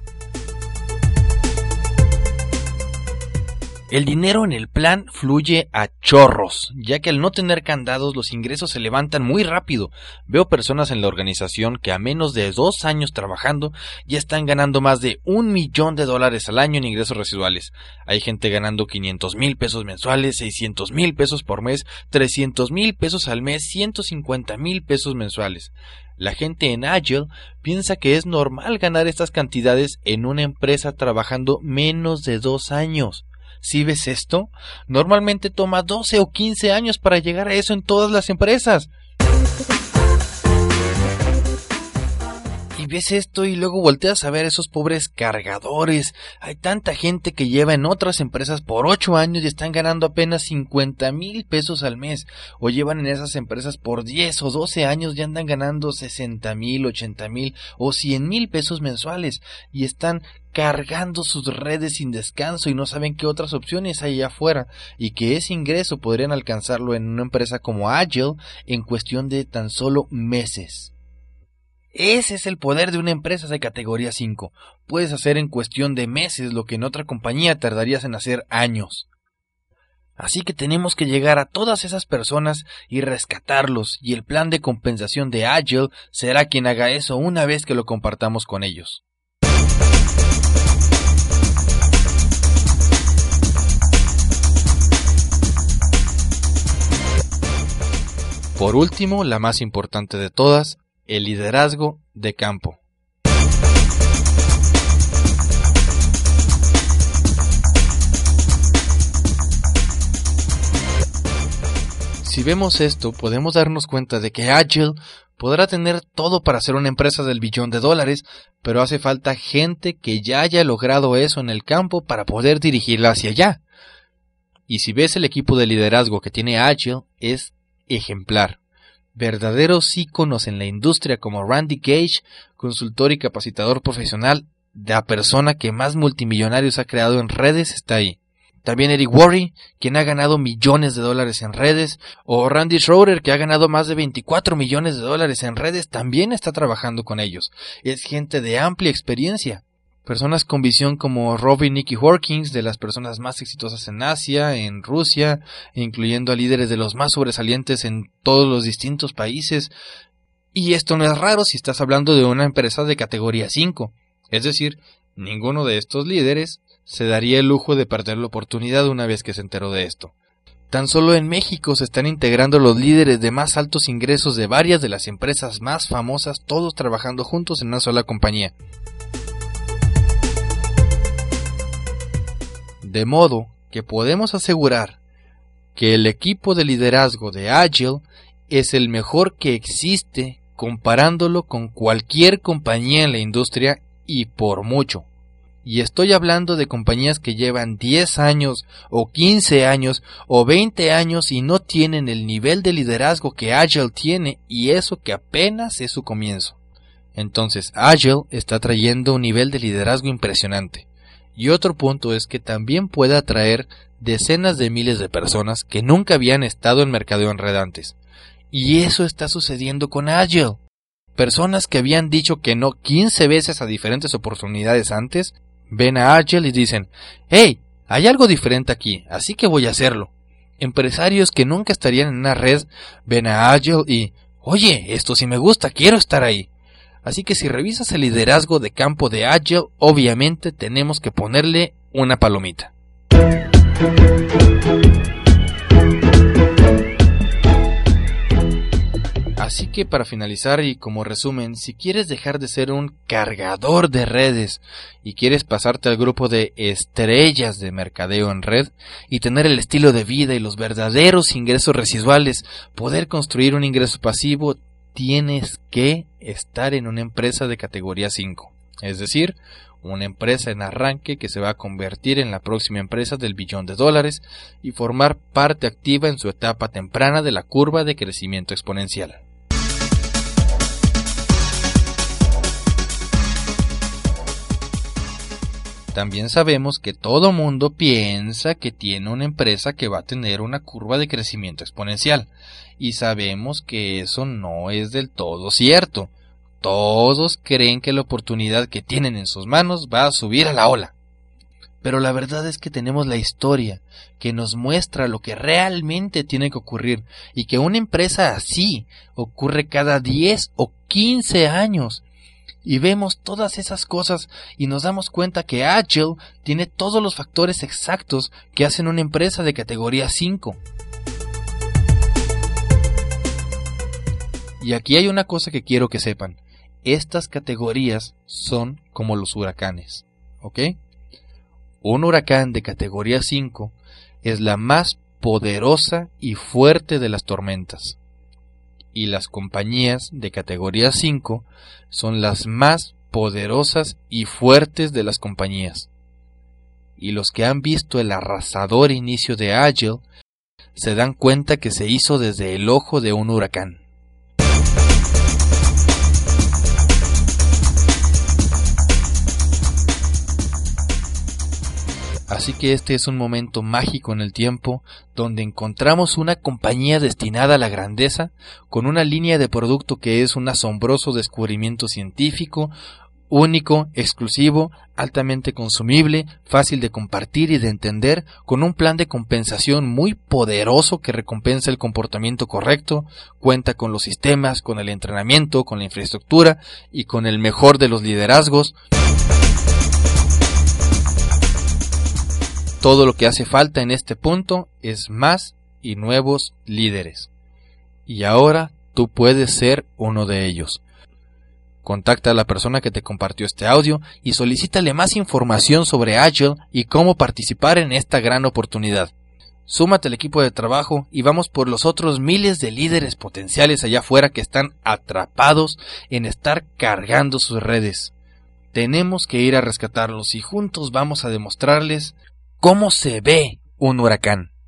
El dinero en el plan fluye a chorros, ya que al no tener candados los ingresos se levantan muy rápido. Veo personas en la organización que a menos de dos años trabajando ya están ganando más de un millón de dólares al año en ingresos residuales. Hay gente ganando quinientos mil pesos mensuales, seiscientos mil pesos por mes, trescientos mil pesos al mes, ciento cincuenta mil pesos mensuales. La gente en Agile piensa que es normal ganar estas cantidades en una empresa trabajando menos de dos años. ¿Sí ves esto? Normalmente toma doce o quince años para llegar a eso en todas las empresas. Y ves esto y luego volteas a ver esos pobres cargadores. Hay tanta gente que lleva en otras empresas por ocho años y están ganando apenas cincuenta mil pesos al mes. O llevan en esas empresas por diez o doce años y andan ganando sesenta mil, ochenta mil o cien mil pesos mensuales. Y están cargando sus redes sin descanso y no saben qué otras opciones hay allá afuera. Y que ese ingreso podrían alcanzarlo en una empresa como Agile en cuestión de tan solo meses. Ese es el poder de una empresa de categoría cinco. Puedes hacer en cuestión de meses lo que en otra compañía tardarías en hacer años. Así que tenemos que llegar a todas esas personas y rescatarlos, y el plan de compensación de Agile será quien haga eso una vez que lo compartamos con ellos. Por último, la más importante de todas, el liderazgo de campo. Si vemos esto, podemos darnos cuenta de que Agile podrá tener todo para ser una empresa del billón de dólares, pero hace falta gente que ya haya logrado eso en el campo para poder dirigirla hacia allá. Y si ves el equipo de liderazgo que tiene Agile, es ejemplar. Verdaderos íconos en la industria como Randy Gage, consultor y capacitador profesional, la persona que más multimillonarios ha creado en redes, está ahí. También Eric Worre, quien ha ganado millones de dólares en redes, o Randy Schroeder, que ha ganado más de veinticuatro millones de dólares en redes, también está trabajando con ellos. Es gente de amplia experiencia. Personas con visión como Rob y Nicky Hawkins, de las personas más exitosas en Asia, en Rusia, incluyendo a líderes de los más sobresalientes en todos los distintos países. Y esto no es raro si estás hablando de una empresa de categoría cinco. Es decir, ninguno de estos líderes se daría el lujo de perder la oportunidad una vez que se enteró de esto. Tan solo en México se están integrando los líderes de más altos ingresos de varias de las empresas más famosas, todos trabajando juntos en una sola compañía. De modo que podemos asegurar que el equipo de liderazgo de Agile es el mejor que existe comparándolo con cualquier compañía en la industria y por mucho. Y estoy hablando de compañías que llevan diez años o quince años o veinte años y no tienen el nivel de liderazgo que Agile tiene, y eso que apenas es su comienzo. Entonces Agile está trayendo un nivel de liderazgo impresionante. Y otro punto es que también puede atraer decenas de miles de personas que nunca habían estado en mercadeo en red antes. Y eso está sucediendo con Agile. Personas que habían dicho que no quince veces a diferentes oportunidades antes, ven a Agile y dicen, hey, hay algo diferente aquí, así que voy a hacerlo. Empresarios que nunca estarían en una red, ven a Agile y, oye, esto sí me gusta, quiero estar ahí. Así que si revisas el liderazgo de campo de Agile, obviamente tenemos que ponerle una palomita. Así que para finalizar y como resumen, si quieres dejar de ser un cargador de redes y quieres pasarte al grupo de estrellas de mercadeo en red y tener el estilo de vida y los verdaderos ingresos residuales, poder construir un ingreso pasivo, tienes que estar en una empresa de categoría cinco, es decir, una empresa en arranque que se va a convertir en la próxima empresa del billón de dólares y formar parte activa en su etapa temprana de la curva de crecimiento exponencial. También sabemos que todo mundo piensa que tiene una empresa que va a tener una curva de crecimiento exponencial, y sabemos que eso no es del todo cierto. Todos creen que la oportunidad que tienen en sus manos va a subir a la ola. Pero la verdad es que tenemos la historia que nos muestra lo que realmente tiene que ocurrir, y que una empresa así ocurre cada diez o quince años. Y vemos todas esas cosas y nos damos cuenta que Agile tiene todos los factores exactos que hacen una empresa de categoría cinco. Y aquí hay una cosa que quiero que sepan. Estas categorías son como los huracanes, ¿ok? Un huracán de categoría cinco es la más poderosa y fuerte de las tormentas. y las compañías de categoría cinco son las más poderosas y fuertes de las compañías. Y los que han visto el arrasador inicio de Agile se dan cuenta que se hizo desde el ojo de un huracán. Así que este es un momento mágico en el tiempo donde encontramos una compañía destinada a la grandeza con una línea de producto que es un asombroso descubrimiento científico, único, exclusivo, altamente consumible, fácil de compartir y de entender, con un plan de compensación muy poderoso que recompensa el comportamiento correcto, cuenta con los sistemas, con el entrenamiento, con la infraestructura y con el mejor de los liderazgos. Todo lo que hace falta en este punto es más y nuevos líderes. Y ahora tú puedes ser uno de ellos. Contacta a la persona que te compartió este audio y solicítale más información sobre Agile y cómo participar en esta gran oportunidad. Súmate al equipo de trabajo y vamos por los otros miles de líderes potenciales allá afuera que están atrapados en estar cargando sus redes. Tenemos que ir a rescatarlos y juntos vamos a demostrarles cómo se ve un huracán.